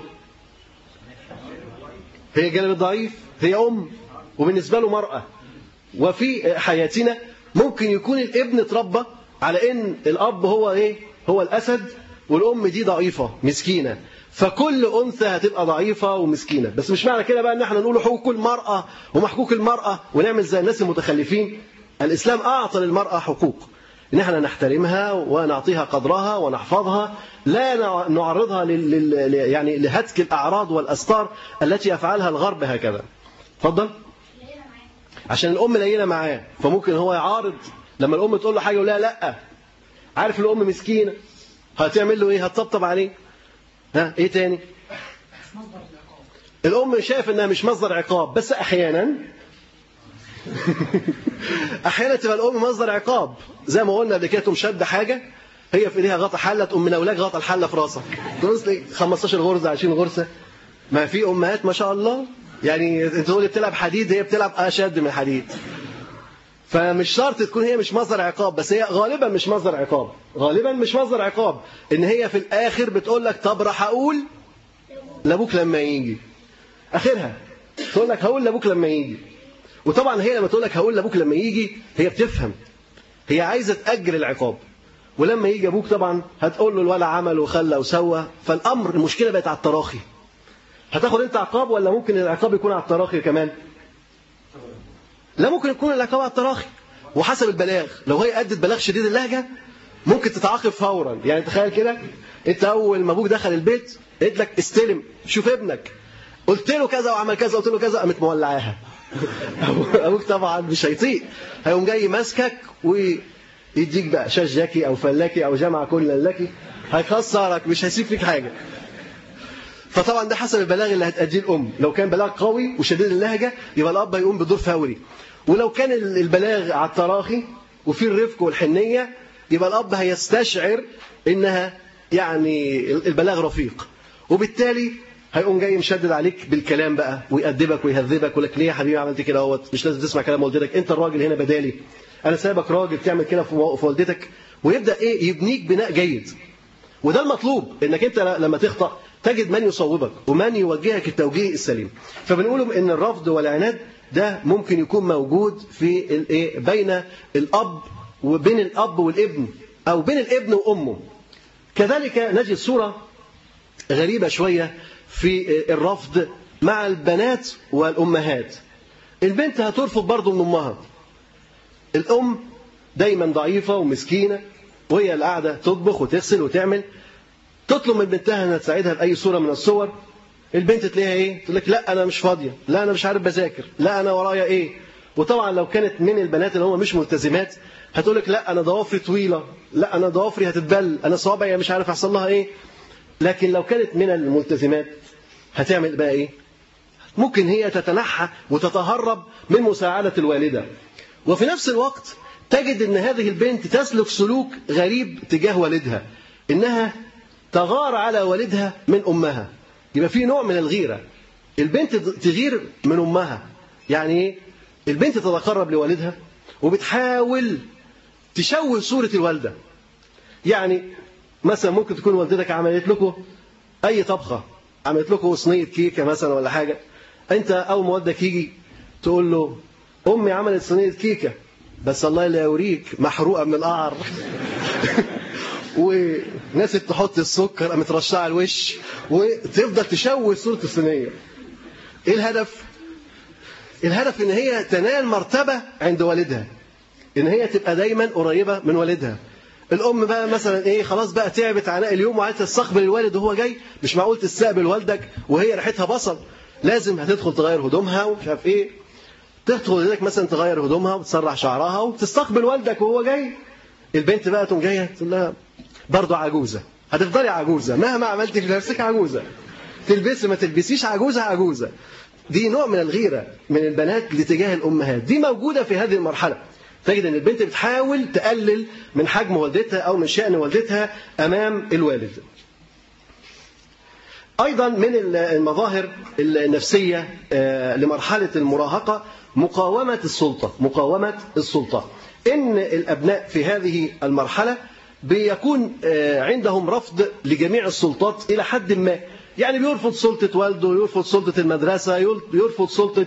Speaker 3: هي جانب الضعيف، هي ام وبالنسبه له مرأة. وفي حياتنا ممكن يكون الابن اتربى على ان الاب هو ايه؟ هو الاسد، والام دي ضعيفه مسكينه، فكل انثى هتبقى ضعيفه ومسكينه. بس مش معنى كده بقى ان احنا نقول حقوق المراه ومحقوق المراه ونعمل زي الناس المتخلفين. الاسلام اعطى للمراه حقوق، ان احنا نحترمها ونعطيها قدرها ونحفظها، لا نعرضها لل... يعني لهتك الاعراض والاستار التي يفعلها الغرب هكذا. اتفضل. عشان الام لينه معاه، فممكن هو يعارض لما الام تقول له حاجه يقول لها لا. عارف الام مسكينه هتعمل له ايه؟ هتطبطب عليه. ها، ايه تاني؟ الام شايف انها مش مصدر عقاب، بس احيانا احيانا تبقى الام مصدر عقاب، زي ما قلنا قبل كده، تقوم شد حاجه هي في ايديها غطا حله، تقوم مناولاك غطا الحله في راسك، تقص لي خمستاشر غرزه عشرين غرزه. ما في امهات ما شاء الله، يعني انت تقول بتلعب حديد، هي بتلعب اشد من الحديد. فمش شرط تكون هي مش مصدر عقاب، بس هي غالبا مش مصدر عقاب، غالبا مش مصدر عقاب. ان هي في الاخر بتقول لك طب راح اقول لابوك لما يجي، اخرها تقول لك هقول لابوك لما يجي. وطبعا هي لما تقول لك هقول لابوك لما يجي، هي بتفهم، هي عايزه تاجل العقاب. ولما يجي ابوك طبعا هتقول له الولد عمل وخلى وسوى، فالامر المشكله بقت على التراخي. هتاخد انت عقاب ولا ممكن العقاب يكون على التراخي كمان؟ لا، ممكن يكون العقاب على التراخي وحسب البلاغ. لو هي أدت بلاغ شديد اللهجه ممكن تتعاقب فورا. يعني تخيل كده، انت اول ما ابوك دخل البيت قلت لك استلم شوف ابنك، قلت له كذا وعمل كذا، قلت له كذا، قامت مولعاها. ابوك طبعا مش هيطيق، هيقوم جاي ماسكك ويديك بقى شجكي او فلاكي او جمع كل لك، هيكسرك، مش هيسيب فيك حاجه. فطبعا ده حسب البلاغ اللي هتأديه الام. لو كان بلاغ قوي وشديد اللهجه يبقى الاب هيقوم بدور فوري، ولو كان البلاغ على التراخي وفي الرفق والحنيه يبقى الاب هيستشعر انها يعني البلاغ رفيق، وبالتالي هيقوم جاي مشدد عليك بالكلام بقى ويأدبك ويهذبك ويقول لك ليه يا حبيبي عملت كده اهوت، مش لازم تسمع كلام والدتك، انت الراجل هنا بدالي، انا سايبك راجل تعمل كده في والدتك، ويبدا ايه يبنيك بناء جيد. وده المطلوب، انك انت لما تخطأ تجد من يصوبك ومن يوجهك التوجيه السليم. فبنقولهم ان الرفض والعناد ده ممكن يكون موجود في الايه بين الاب وبين الاب والابن، او بين الابن وامه. كذلك نجد صوره غريبه شويه في الرفض مع البنات والامهات. البنت هترفض برضه من امها. الام دايما ضعيفه ومسكينه، وهي اللي قاعده تطبخ وتغسل وتعمل، تطلب من بنتها انها تساعدها باي صوره من الصور، البنت تلاقيها ايه؟ تقول لك لا انا مش فاضيه، لا انا مش عارف بذاكر، لا انا ورايا ايه. وطبعا لو كانت من البنات اللي هم مش ملتزمات هتقول لك لا انا ضوافري طويله، لا انا ضوافري هتتبل، انا صوابعي مش عارف يحصل لها ايه. لكن لو كانت من الملتزمات هتعمل بقى ايه؟ ممكن هي تتنحى وتتهرب من مساعده الوالده. وفي نفس الوقت تجد ان هذه البنت تسلك سلوك غريب تجاه والدها، انها تغار على والدها من امها. يبقى في نوع من الغيره. البنت تغير من امها، يعني ايه؟ البنت تتقرب لوالدها وبتحاول تشوه صوره الوالده. يعني مثلا ممكن تكون والدتك عملت لكم اي طبخه، عملت لكم صينيه كيكه مثلا ولا حاجه، انت اول ما والدك يجي تقول له امي عملت صينيه كيكه بس الله لا يوريك محروقه من القعر وناس تحط السكر قامت رشاه على الوش وتفضل تشوه صوره الصينيه. ايه الهدف؟ الهدف ان هي تنال مرتبه عند والدها، ان هي تبقى دايما قريبه من والدها. الام بقى مثلا ايه، خلاص بقى تعبت عناء اليوم وعايزه تستقبل الوالد وهو جاي، مش معقول تستقبل والدك وهي ريحتها بصل، لازم هتدخل تغير هدومها ومش عارف ايه. تدخل والدك مثلا تغير هدومها وتسرح شعرها وتستقبل والدك وهو جاي. البنت بقى تقوم جايه تقول لها برضه عجوزه، هتفضلي عجوزه مهما عملتي في نفسك عجوزه، تلبسي ما تلبسيش عجوزه عجوزه. دي نوع من الغيره من البنات لتجاه الامهات، دي موجوده في هذه المرحله. تجد ان البنت بتحاول تقلل من حجم والدتها او من شأن والدتها امام الوالد. ايضا من المظاهر النفسيه لمرحله المراهقه مقاومه السلطه، مقاومه السلطه. ان الابناء في هذه المرحله بيكون عندهم رفض لجميع السلطات الى حد ما، يعني بيرفض سلطه والده، يرفض سلطه المدرسه، يرفض سلطه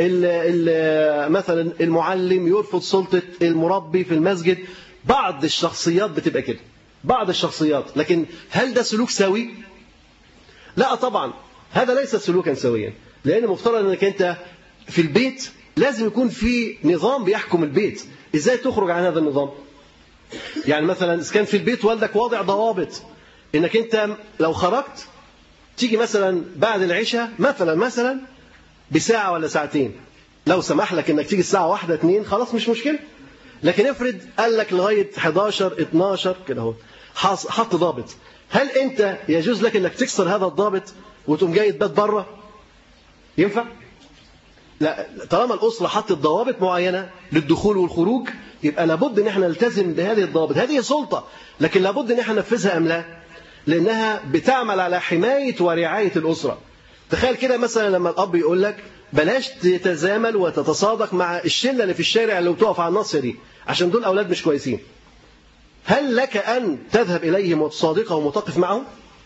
Speaker 3: مثلا المعلم، يرفض سلطه المربي في المسجد. بعض الشخصيات بتبقى كده، بعض الشخصيات. لكن هل ده سلوك سوي؟ لا طبعا، هذا ليس سلوكا سويا، لان مفترض انك انت في البيت لازم يكون في نظام بيحكم البيت. ازاي تخرج عن هذا النظام؟ يعني مثلا اذا كان في البيت والدك واضع ضوابط انك انت لو خرجت تيجي مثلا بعد العشاء مثلا مثلا بساعه ولا ساعتين، لو سمح لك انك تيجي الساعه واحدة اتنين خلاص مش مشكله. لكن افرض قال لك لغايه حداشر اتناشر كده اهو، حط ضابط. هل انت يجوز لك انك تكسر هذا الضابط وتقوم جاي تبات بره؟ ينفع؟ لا، طالما الاسره حطت ضوابط معينه للدخول والخروج يبقى لابد ان احنا نلتزم بهذه الضوابط. هذه سلطه، لكن لابد ان احنا ننفذها ام لا؟ لانها بتعمل على حمايه ورعايه الاسره. تخيل كده مثلا لما الاب يقول لك بلاش تتزامل وتتصادق مع الشله اللي في الشارع اللي بتقف على الناصيه دي عشان دول اولاد مش كويسين. هل لك ان تذهب اليهم وتصادقهم وتقف معهم؟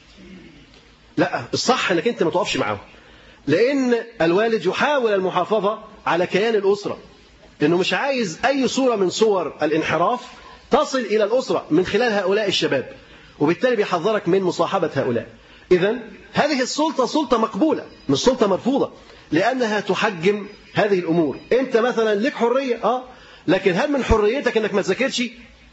Speaker 3: لا، الصح انك انت ما تقفش معهم، لان الوالد يحاول المحافظه على كيان الاسره، انه مش عايز اي صوره من صور الانحراف تصل الى الاسره من خلال هؤلاء الشباب، وبالتالي بيحذرك من مصاحبه هؤلاء. اذا هذه السلطه سلطه مقبوله مش سلطه مرفوضه، لانها تحجم هذه الامور. انت مثلا لك حريه اه لكن هل من حريتك انك ما تذاكرش؟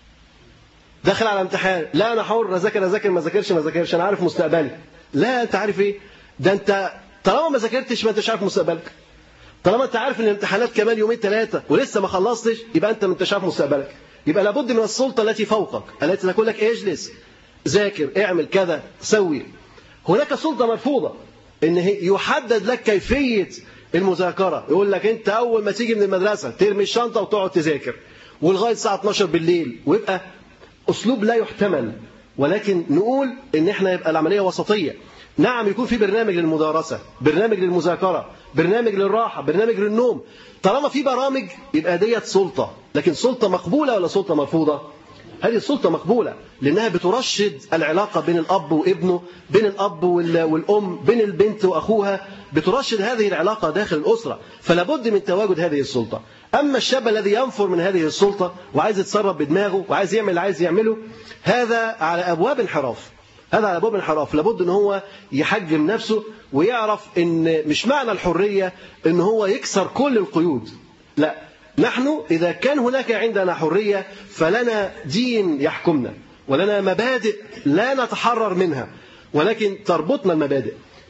Speaker 3: داخل على امتحان، لا انا حر اذاكر اذاكر ما ذاكرش ما ذاكرش انا عارف مستقبلي. لا، انت عارف ايه؟ ده انت طالما ما ذاكرتش ما انتش عارف مستقبلك. طالما انت عارف ان الامتحانات كمان يومين ثلاثه ولسه ما خلصتش يبقى انت ما انتش عارف مستقبلك. يبقى لابد من السلطه التي فوقك التي تقول لك اجلس ذاكر اعمل كذا سوي. هناك سلطه مرفوضه ان يحدد لك كيفيه المذاكره، يقول لك انت اول ما تيجي من المدرسه ترمي الشنطه وتقعد تذاكر ولغايه الساعه اتناشر بالليل، ويبقى اسلوب لا يحتمل. ولكن نقول ان احنا يبقى العمليه وسطيه. نعم يكون في برنامج للمدارسه، برنامج للمذاكره، برنامج للراحه، برنامج للنوم. طالما في برامج يبقى ديت سلطه، لكن سلطه مقبوله ولا سلطه مرفوضه؟ هذه السلطه مقبوله، لانها بترشد العلاقه بين الاب وابنه، بين الاب والام، بين البنت واخوها، بترشد هذه العلاقه داخل الاسره، فلا بد من تواجد هذه السلطه. اما الشاب الذي ينفر من هذه السلطه وعايز يتصرف بدماغه وعايز يعمل اللي عايز يعمله، هذا على ابواب انحراف. هذا على ابواب انحراف، لابد ان هو يحجم نفسه ويعرف ان مش معنى الحريه ان هو يكسر كل القيود. لا، نحن إذا كان هناك عندنا حرية فلنا دين يحكمنا ولنا مبادئ لا نتحرر منها، ولكن تربطنا المبادئ.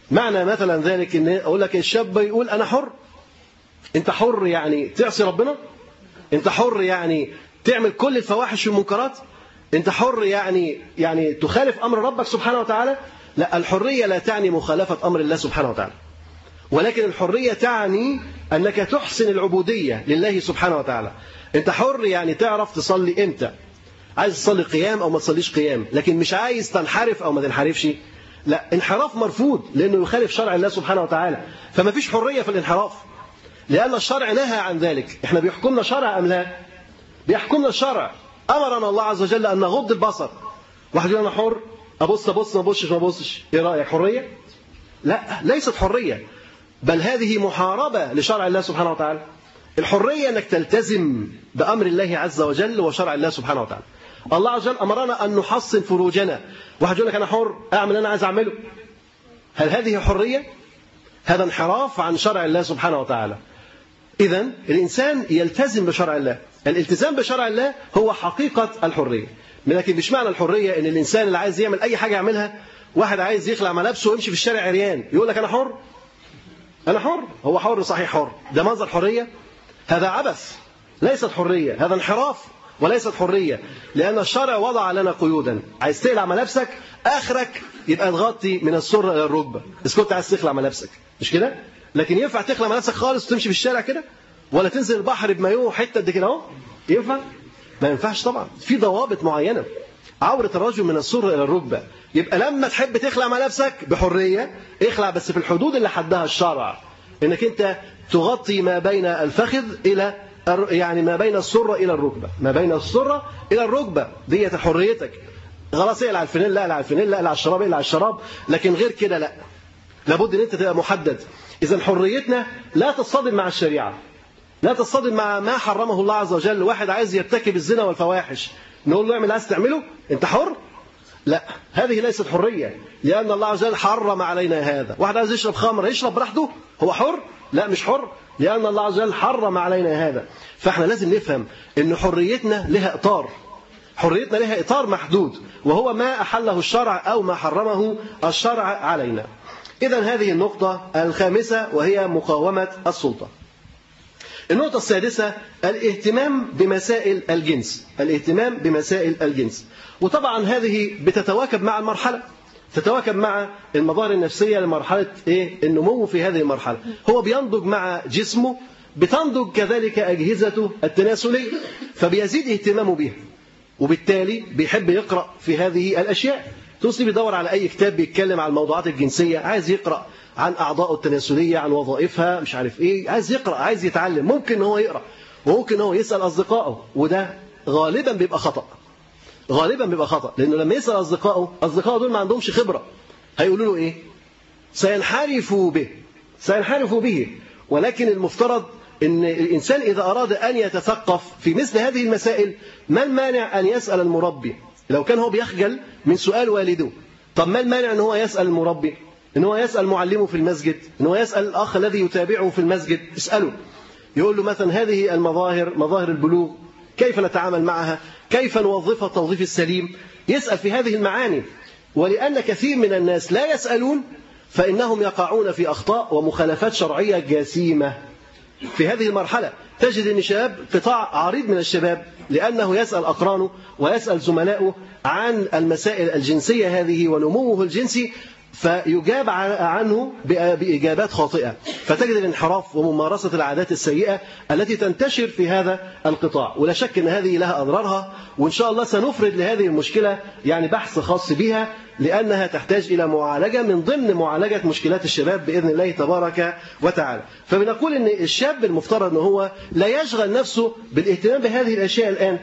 Speaker 3: معنى مثلا ذلك ان اقول لك الشاب يقول انا حر. انت حر يعني تعصي ربنا؟ انت حر يعني تعمل كل الفواحش والمنكرات؟ انت حر يعني يعني تخالف امر ربك سبحانه وتعالى؟ لا، الحريه لا تعني مخالفه امر الله سبحانه وتعالى، ولكن الحريه تعني انك تحسن العبوديه لله سبحانه وتعالى. انت حر يعني تعرف تصلي امتى، عايز تصلي قيام او ما تصليش قيام، لكن مش عايز تنحرف او ما تنحرفش. لا، انحراف مرفوض لانه يخالف شرع الله سبحانه وتعالى، فما فيش حريه في الانحراف لان الشرع نهى عن ذلك. احنا بيحكمنا شرع ام لا؟ بيحكمنا الشرع. امرنا الله عز وجل ان نغض البصر. واحد يقول انا حر ابص ابص ما ابصش ما ابصش، ايه رايك؟ حريه؟ لا، ليست حريه، بل هذه محاربه لشرع الله سبحانه وتعالى. الحريه انك تلتزم بامر الله عز وجل وشرع الله سبحانه وتعالى. الله عز وجل امرنا ان نحصن فروجنا. واحد يقول لك انا حر اعمل اللي انا عايز اعمله، هل هذه حريه؟ هذا انحراف عن شرع الله سبحانه وتعالى. اذا الانسان يلتزم بشرع الله. الالتزام بشرع الله هو حقيقه الحريه. لكن مش معنى الحريه ان الانسان اللي عايز يعمل اي حاجه يعملها. واحد عايز يخلع ملابسه ويمشي في الشارع عريان يقول لك انا حر. انا حر، هو حر صحيح حر، ده منظر حريه؟ هذا عبث، ليست حريه، هذا انحراف وليست حريه، لان الشرع وضع لنا قيودا. عايز تقلع ملابسك اخرك يبقى تغطي من السره الى الركبه، اذا كنت عايز تخلع ملابسك، مش كده؟ لكن ينفع تخلع ملابسك خالص وتمشي في الشارع كده؟ ولا تنزل البحر بمايوه حته قد كده اهو؟ ينفع؟ ما ينفعش طبعا، في ضوابط معينه. عورة الرجل من السره الى الركبه، يبقى لما تحب تخلع ملابسك بحريه اخلع، بس في الحدود اللي حدها الشرع، انك انت تغطي ما بين الفخذ الى يعني ما بين السره الى الركبه، ما بين السره الى الركبه، ديت حريتك. خلاص اقلع الفانيلا، اقلع الفانيلا، اقلع الشراب، اقلع الشراب، لكن غير كده لا، لابد ان انت تبقى محدد. اذا حريتنا لا تصطدم مع الشريعه، لا تصطدم مع ما حرمه الله عز وجل. واحد عايز يرتكب الزنا والفواحش نقول له اعمل عايز تعمله انت حر؟ لا، هذه ليست حريه، لان الله عز وجل حرم علينا هذا. واحد عايز يشرب خمر يشرب براحته، هو حر؟ لا، مش حر، لان الله عز وجل حرم علينا هذا. فاحنا لازم نفهم ان حريتنا لها اطار، حريتنا لها اطار محدود، وهو ما احله الشرع او ما حرمه الشرع علينا. اذا هذه النقطه الخامسه وهي مقاومه السلطه. النقطة السادسة الاهتمام بمسائل الجنس، الاهتمام بمسائل الجنس. وطبعا هذه بتتواكب مع المرحلة، تتواكب مع المظاهر النفسية لمرحلة إيه؟ النمو في هذه المرحلة. هو بينضج مع جسمه، بتنضج كذلك أجهزته التناسلية، فبيزيد اهتمامه بها، وبالتالي بيحب يقرأ في هذه الأشياء. توصي بيدور على أي كتاب بيتكلم عن الموضوعات الجنسية، عايز يقرأ عن أعضاء التناسلية، عن وظائفها، مش عارف إيه، عايز يقرأ، عايز يتعلم. ممكن هو يقرأ وممكن هو يسأل أصدقائه، وده غالبا بيبقى خطأ، غالبا بيبقى خطأ، لأنه لما يسأل أصدقائه، أصدقائه دول ما عندهمش خبرة، هيقولوا له إيه؟ سينحرفوا به، سينحرفوا به. ولكن المفترض أن الإنسان إذا أراد أن يتثقف في مثل هذه المسائل، ما المانع أن يسأل المربي؟ لو كان هو بيخجل من سؤال والده، طب ما المانع أن هو يسأل المربي؟ ان هو يسأل معلمه في المسجد، ان هو يسأل الأخ الذي يتابعه في المسجد، يسأله يقول له مثلا هذه المظاهر، مظاهر البلوغ، كيف نتعامل معها؟ كيف نوظفها التوظيف السليم؟ يسأل في هذه المعاني. ولأن كثير من الناس لا يسألون فإنهم يقعون في أخطاء ومخالفات شرعية جسيمة. في هذه المرحلة تجد أن شباب، قطاع عريض من الشباب، لأنه يسأل أقرانه ويسأل زملائه عن المسائل الجنسية هذه ونموه الجنسي، فيجاب عنه بإجابات خاطئة، فتجد الانحراف وممارسة العادات السيئة التي تنتشر في هذا القطاع. ولا شك أن هذه لها أضرارها، وإن شاء الله سنفرد لهذه المشكلة يعني بحث خاص بها، لأنها تحتاج إلى معالجة من ضمن معالجة مشكلات الشباب بإذن الله تبارك وتعالى. فبنقول أن الشاب المفترض أنه هو لا يشغل نفسه بالاهتمام بهذه الأشياء الآن.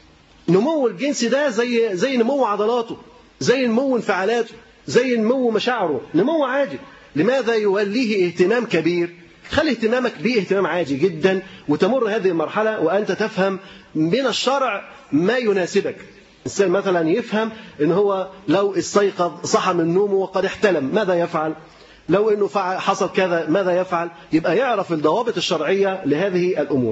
Speaker 3: نمو الجنس ده زي زي نمو عضلاته، زي نمو انفعالاته، زي نمو مشاعره، نمو عاجل. لماذا يوليه اهتمام كبير؟ خلي اهتمامك به اهتمام عاجل جدا، وتمر هذه المرحلة وأنت تفهم من الشرع ما يناسبك. الإنسان مثلا يفهم إن هو لو استيقظ صحى من نومه وقد احتلم ماذا يفعل؟ لو إنه حصل كذا ماذا يفعل؟ يبقى يعرف الضوابط الشرعية لهذه الأمور.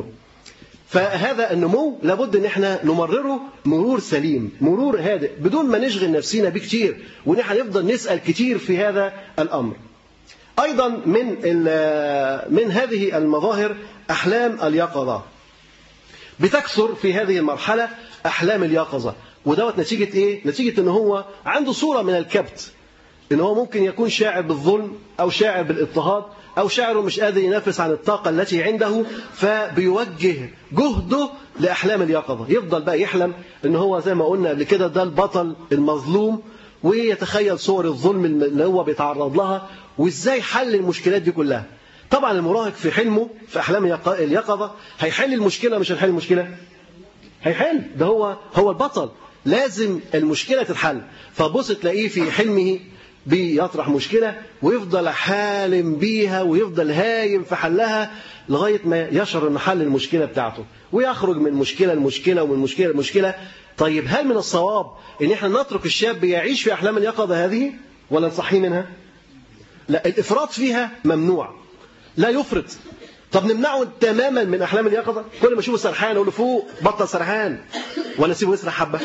Speaker 3: فهذا النمو لابد ان احنا نمرره مرور سليم، مرور هادئ، بدون ما نشغل نفسنا بيه كتير، وان احنا نفضل نسأل كتير في هذا الأمر. أيضا من من هذه المظاهر أحلام اليقظة. بتكثر في هذه المرحلة أحلام اليقظة، ودوت نتيجة إيه؟ نتيجة إن هو عنده صورة من الكبت، إن هو ممكن يكون شاعر بالظلم أو شاعر بالاضطهاد أو شاعر مش قادر ينافس عن الطاقة التي عنده، فبيوجه جهده لأحلام اليقظة. يفضل بقى يحلم إن هو زي ما قلنا قبل كده ده البطل المظلوم، ويتخيل صور الظلم اللي هو بيتعرض لها وإزاي حل المشكلات دي كلها. طبعا المراهق في حلمه في أحلام اليقظة هيحل المشكلة، مش هيحل المشكلة، هيحل، ده هو هو البطل، لازم المشكلة تتحل. فبص تلاقيه في حلمه بيطرح مشكلة ويفضل حالم بيها ويفضل هايم في حلها لغاية ما يشعر أن حل المشكلة بتاعته، ويخرج من مشكلة لمشكلة ومن مشكلة لمشكلة. طيب هل من الصواب ان احنا نترك الشاب يعيش في أحلام اليقظة هذه ولا نصحيه منها؟ لا، الإفراط فيها ممنوع، لا يفرط. طب نمنعه تماما من أحلام اليقظة؟ كل ما اشوفه سرحان اقول له فوق بطل سرحان، ولا سيبه يسرح حبة؟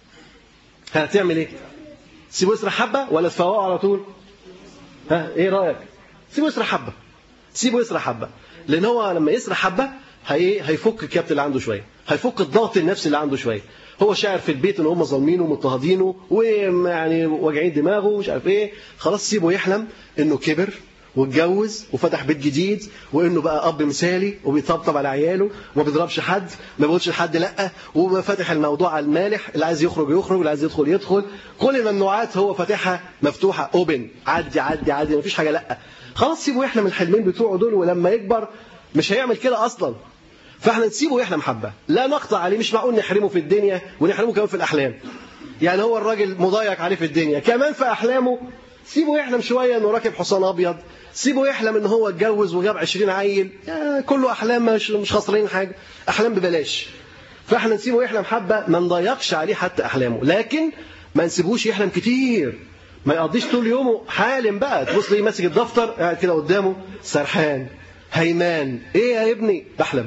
Speaker 3: هتعمل ايه؟ سيبه يسرح حبة ولا تفوقه على طول؟ ها ايه رأيك؟ سيبه يسرح حبة، سيبه يسرح حبة، لأن هو لما يسرح حبة هي هيفك الكبت اللي عنده شوية، هيفك الضغط النفسي اللي عنده شوية. هو شاعر في البيت ان هم ظالمينه ومضطهدينه ويعني واجعين دماغه ومش عارف ايه، خلاص سيبه يحلم انه كبر واتجوز وفتح بيت جديد، وانه بقى اب مثالي وبيطبطب على عياله وما بيضربش حد، ما بيقولش لحد لا، وفاتح الموضوع على المالح، اللي عايز يخرج يخرج، اللي عايز يدخل يدخل، كل الممنوعات هو فاتحها مفتوحه اوبن، عدي عدي عدي، مفيش حاجه لا. خلاص سيبه يحلم الحلمين بتوعه دول، ولما يكبر مش هيعمل كده اصلا. فاحنا نسيبه يحلم حبه، لا نقطع عليه. مش معقول نحرمه في الدنيا ونحرمه كمان في الاحلام. يعني هو الراجل مضايق عليه في الدنيا، كمان في احلامه سيبه يحلم شويه انه راكب حصان ابيض، سيبه يحلم ان هو اتجوز وجاب عشرين عيل، كله احلام، مش مش خسرين حاجه، احلام ببلاش. فاحنا نسيبه يحلم حبه، ما نضيقش عليه حتى احلامه، لكن ما نسيبوش يحلم كتير، ما يقضيش طول يومه حالم بقى. تبص ليه ماسك الدفتر قاعد كده قدامه سرحان هيمان، ايه يا ابني؟ بحلم.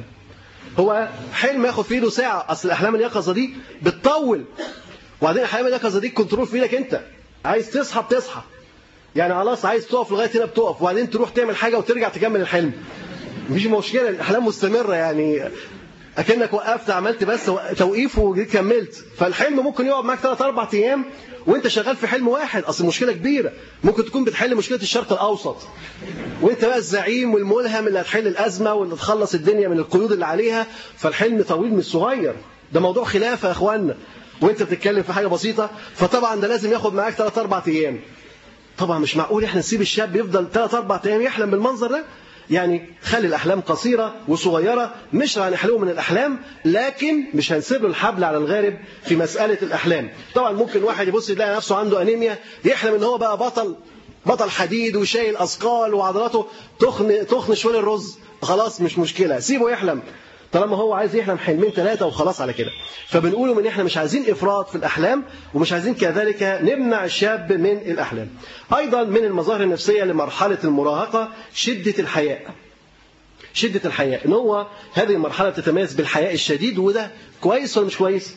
Speaker 3: هو حلم ياخد في ايده ساعه، اصل الاحلام اليقظه دي بتطول، وبعدين الاحلام اليقظه دي كنترول في ايدك انت، عايز تصحى بتصحى، يعني خلاص عايز تقف لغايه هنا بتقف، وبعدين تروح تعمل حاجه وترجع تكمل الحلم، مفيش مشكله، الاحلام مستمره، يعني اكنك وقفت عملت بس توقيف وجيت كملت. فالحلم ممكن يقعد معاك ثلاث اربع ايام وانت شغال في حلم واحد، اصل مشكله كبيره، ممكن تكون بتحل مشكله الشرق الاوسط وانت بقى الزعيم والملهم اللي هتحل الازمه واللي تخلص الدنيا من القيود اللي عليها. فالحلم طويل مش صغير، ده موضوع خلافه يا اخوانا، وانت بتتكلم في حاجه بسيطه، فطبعا ده لازم ياخد معاك ثلاث اربع ايام. طبعا مش معقول احنا نسيب الشاب يفضل ثلاث اربع ايام يحلم بالمنظر ده. يعني خلي الاحلام قصيره وصغيره، مش هنحلمه من الاحلام، لكن مش هنسيب له الحبل على الغارب في مساله الاحلام. طبعا ممكن واحد يبص يلاقي نفسه عنده انيميا، يحلم ان هو بقى بطل بطل حديد وشايل اثقال وعضلاته تخن تخن شويه الرز، خلاص مش مشكله، سيبه يحلم طالما هو عايز يحلم حلمين ثلاثه وخلاص على كده. فبنقوله من احنا مش عايزين افراط في الاحلام، ومش عايزين كذلك نمنع الشاب من الاحلام. ايضا من المظاهر النفسيه لمرحله المراهقه شده الحياء. شده الحياء ان هو هذه المرحله تتميز بالحياء الشديد، وده كويس ولا مش كويس؟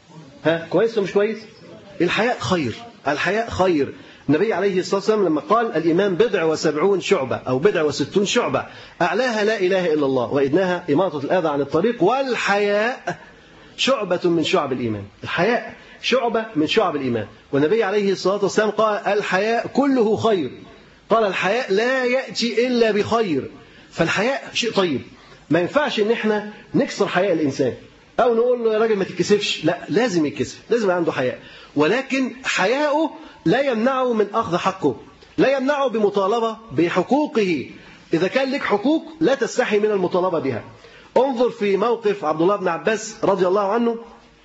Speaker 3: ها كويس ولا مش كويس؟ الحياء خير، الحياء خير. النبي عليه الصلاة والسلام لما قال الإيمان بضع وسبعون شعبة أو بضع وستون شعبة، أعلاها لا إله إلا الله وإدناها إماطة الأذى عن الطريق، والحياء شعبة من شعب الإيمان. الحياء شعبة من شعب الإيمان. والنبي عليه الصلاة والسلام قال الحياء كله خير، قال الحياء لا يأتي إلا بخير. فالحياء شيء طيب، ما ينفعش إن احنا نكسر حياء الإنسان أو نقول له يا راجل ما تتكسفش، لا لازم يتكسف، لازم يبقى عنده حياء، ولكن حياؤه لا يمنعه من أخذ حقه، لا يمنعه بمطالبة بحقوقه. إذا كان لك حقوق لا تستحي من المطالبة بها. انظر في موقف عبد الله بن عباس رضي الله عنه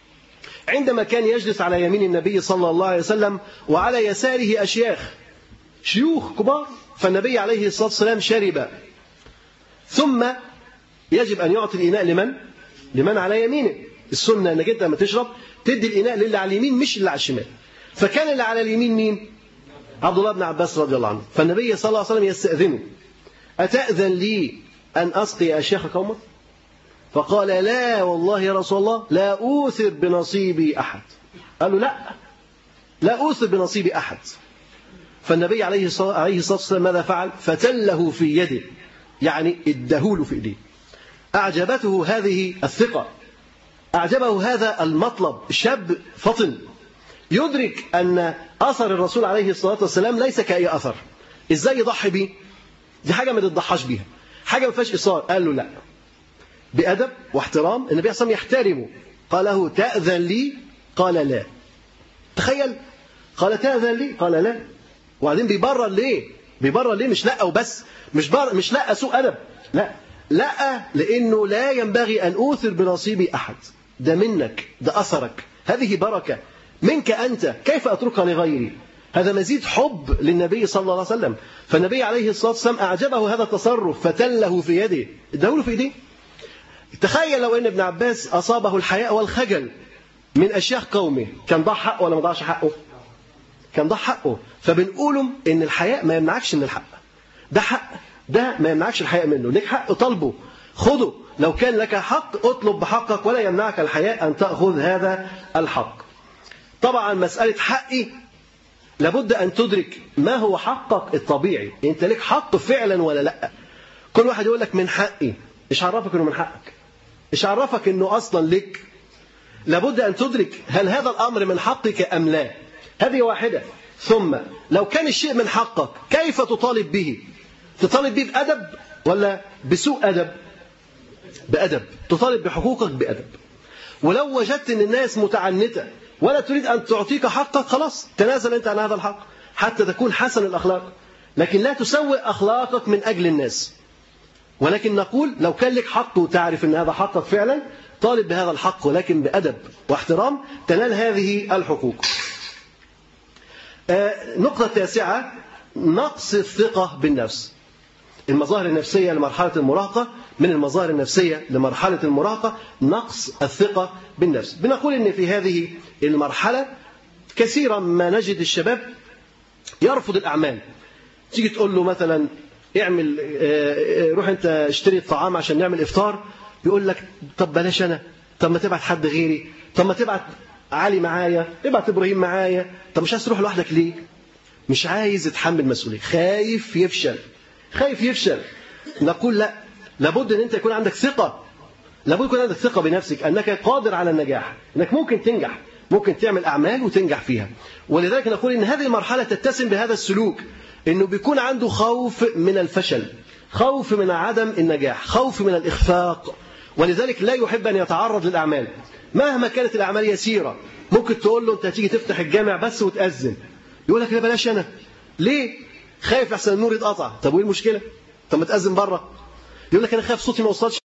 Speaker 3: عندما كان يجلس على يمين النبي صلى الله عليه وسلم وعلى يساره أشياخ شيوخ كبار، فالنبي عليه الصلاة والسلام شرب، ثم يجب أن يعطي الإناء لمن؟ لمن على يمينه. السنة أنك أنت لما تشرب تدي الإناء للي على اليمين مش اللي على الشمال. فكان اللي على اليمين مين؟ عبد الله بن عباس رضي الله عنه. فالنبي صلى الله عليه وسلم يستأذنه أتأذن لي أن أسقي أشياخ قومك؟ فقال لا والله يا رسول الله لا أوثر بنصيبي أحد. قال له لا لا أوثر بنصيبي أحد. فالنبي عليه الصلاة والسلام ماذا فعل؟ فتله في يده، يعني ادهوله في ايديه. أعجبته هذه الثقة، أعجبه هذا المطلب. شاب فطن يدرك أن أثر الرسول عليه الصلاة والسلام ليس كأي أثر. إزاي يضحي بيه؟ دي حاجة ما تضحاش بيها، حاجة ما فيهاش إصرار. قال له لا، بأدب واحترام. النبي صلى الله عليه وسلم يحترمه. قال له تأذن لي؟ قال لا. تخيل، قال تأذن لي؟ قال لا. وبعدين بيبرر ليه؟ بيبرر ليه؟ مش لا وبس، مش بر... مش لا سوء أدب، لا لا، لأنه لا ينبغي أن أوثر بنصيبي أحد. ده منك، ده أثرك، هذه بركة منك أنت، كيف أتركها لغيري؟ هذا مزيد حب للنبي صلى الله عليه وسلم. فالنبي عليه الصلاة والسلام أعجبه هذا التصرف، فتله في يده، اداله في ايديه. تخيل لو أن ابن عباس أصابه الحياء والخجل من أشياخ قومه، كان ضاع حقه ولا ما ضاعش حقه؟ كان ضاع حقه. فبنقولهم إن الحياء ما يمنعكش من الحق، ده حق، ده ما يمنعكش الحياء منه. لك حق طلبه، خده. لو كان لك حق اطلب بحقك، ولا يمنعك الحياء أن تأخذ هذا الحق. طبعا مسألة حقي لابد أن تدرك ما هو حقك الطبيعي. أنت لك حق فعلا ولا لا؟ كل واحد يقول لك من حقي، إيش عرفك أنه من حقك؟ إيش عرفك أنه أصلا لك؟ لابد أن تدرك هل هذا الأمر من حقك أم لا. هذه واحدة. ثم لو كان الشيء من حقك كيف تطالب به؟ تطالب به بأدب ولا بسوء أدب؟ بأدب. تطالب بحقوقك بأدب. ولو وجدت أن الناس متعنتة ولا تريد أن تعطيك حقك، خلاص تنازل أنت عن هذا الحق حتى تكون حسن الأخلاق. لكن لا تسوء أخلاقك من أجل الناس. ولكن نقول لو كان لك حق وتعرف أن هذا حقك فعلا، طالب بهذا الحق ولكن بأدب واحترام تنال هذه الحقوق. آه نقطة تاسعة، نقص الثقة بالنفس. المظاهر النفسية لمرحلة المراهقة، من المظاهر النفسية لمرحلة المراهقة نقص الثقة بالنفس. بنقول إن في هذه المرحلة كثيرا ما نجد الشباب يرفض الأعمال. تيجي تقول له مثلا اعمل، روح أنت اشتري الطعام عشان نعمل إفطار، يقول لك طب بلاش أنا، طب ما تبعت حد غيري، طب ما تبعت علي معايا، ابعت إبراهيم معايا، طب مش عايز تروح لوحدك ليه؟ مش عايز يتحمل مسؤولية، خايف يفشل، خايف يفشل. نقول لا، لابد أن أنت يكون عندك ثقة، لابد يكون عندك ثقة بنفسك أنك قادر على النجاح، أنك ممكن تنجح، ممكن تعمل أعمال وتنجح فيها. ولذلك نقول إن هذه المرحلة تتسم بهذا السلوك، إنه بيكون عنده خوف من الفشل، خوف من عدم النجاح، خوف من الإخفاق. ولذلك لا يحب أن يتعرض للأعمال مهما كانت الأعمال يسيرة. ممكن تقول له أنت هتيجي تفتح الجامع بس وتأذن، يقول لك لا بلاش أنا. ليه؟ خايف أحسن النور يتقطع. طب وإيه المشكلة؟ طب ما تأذن بره. يقول لك أنا خايف صوتي ما وصلش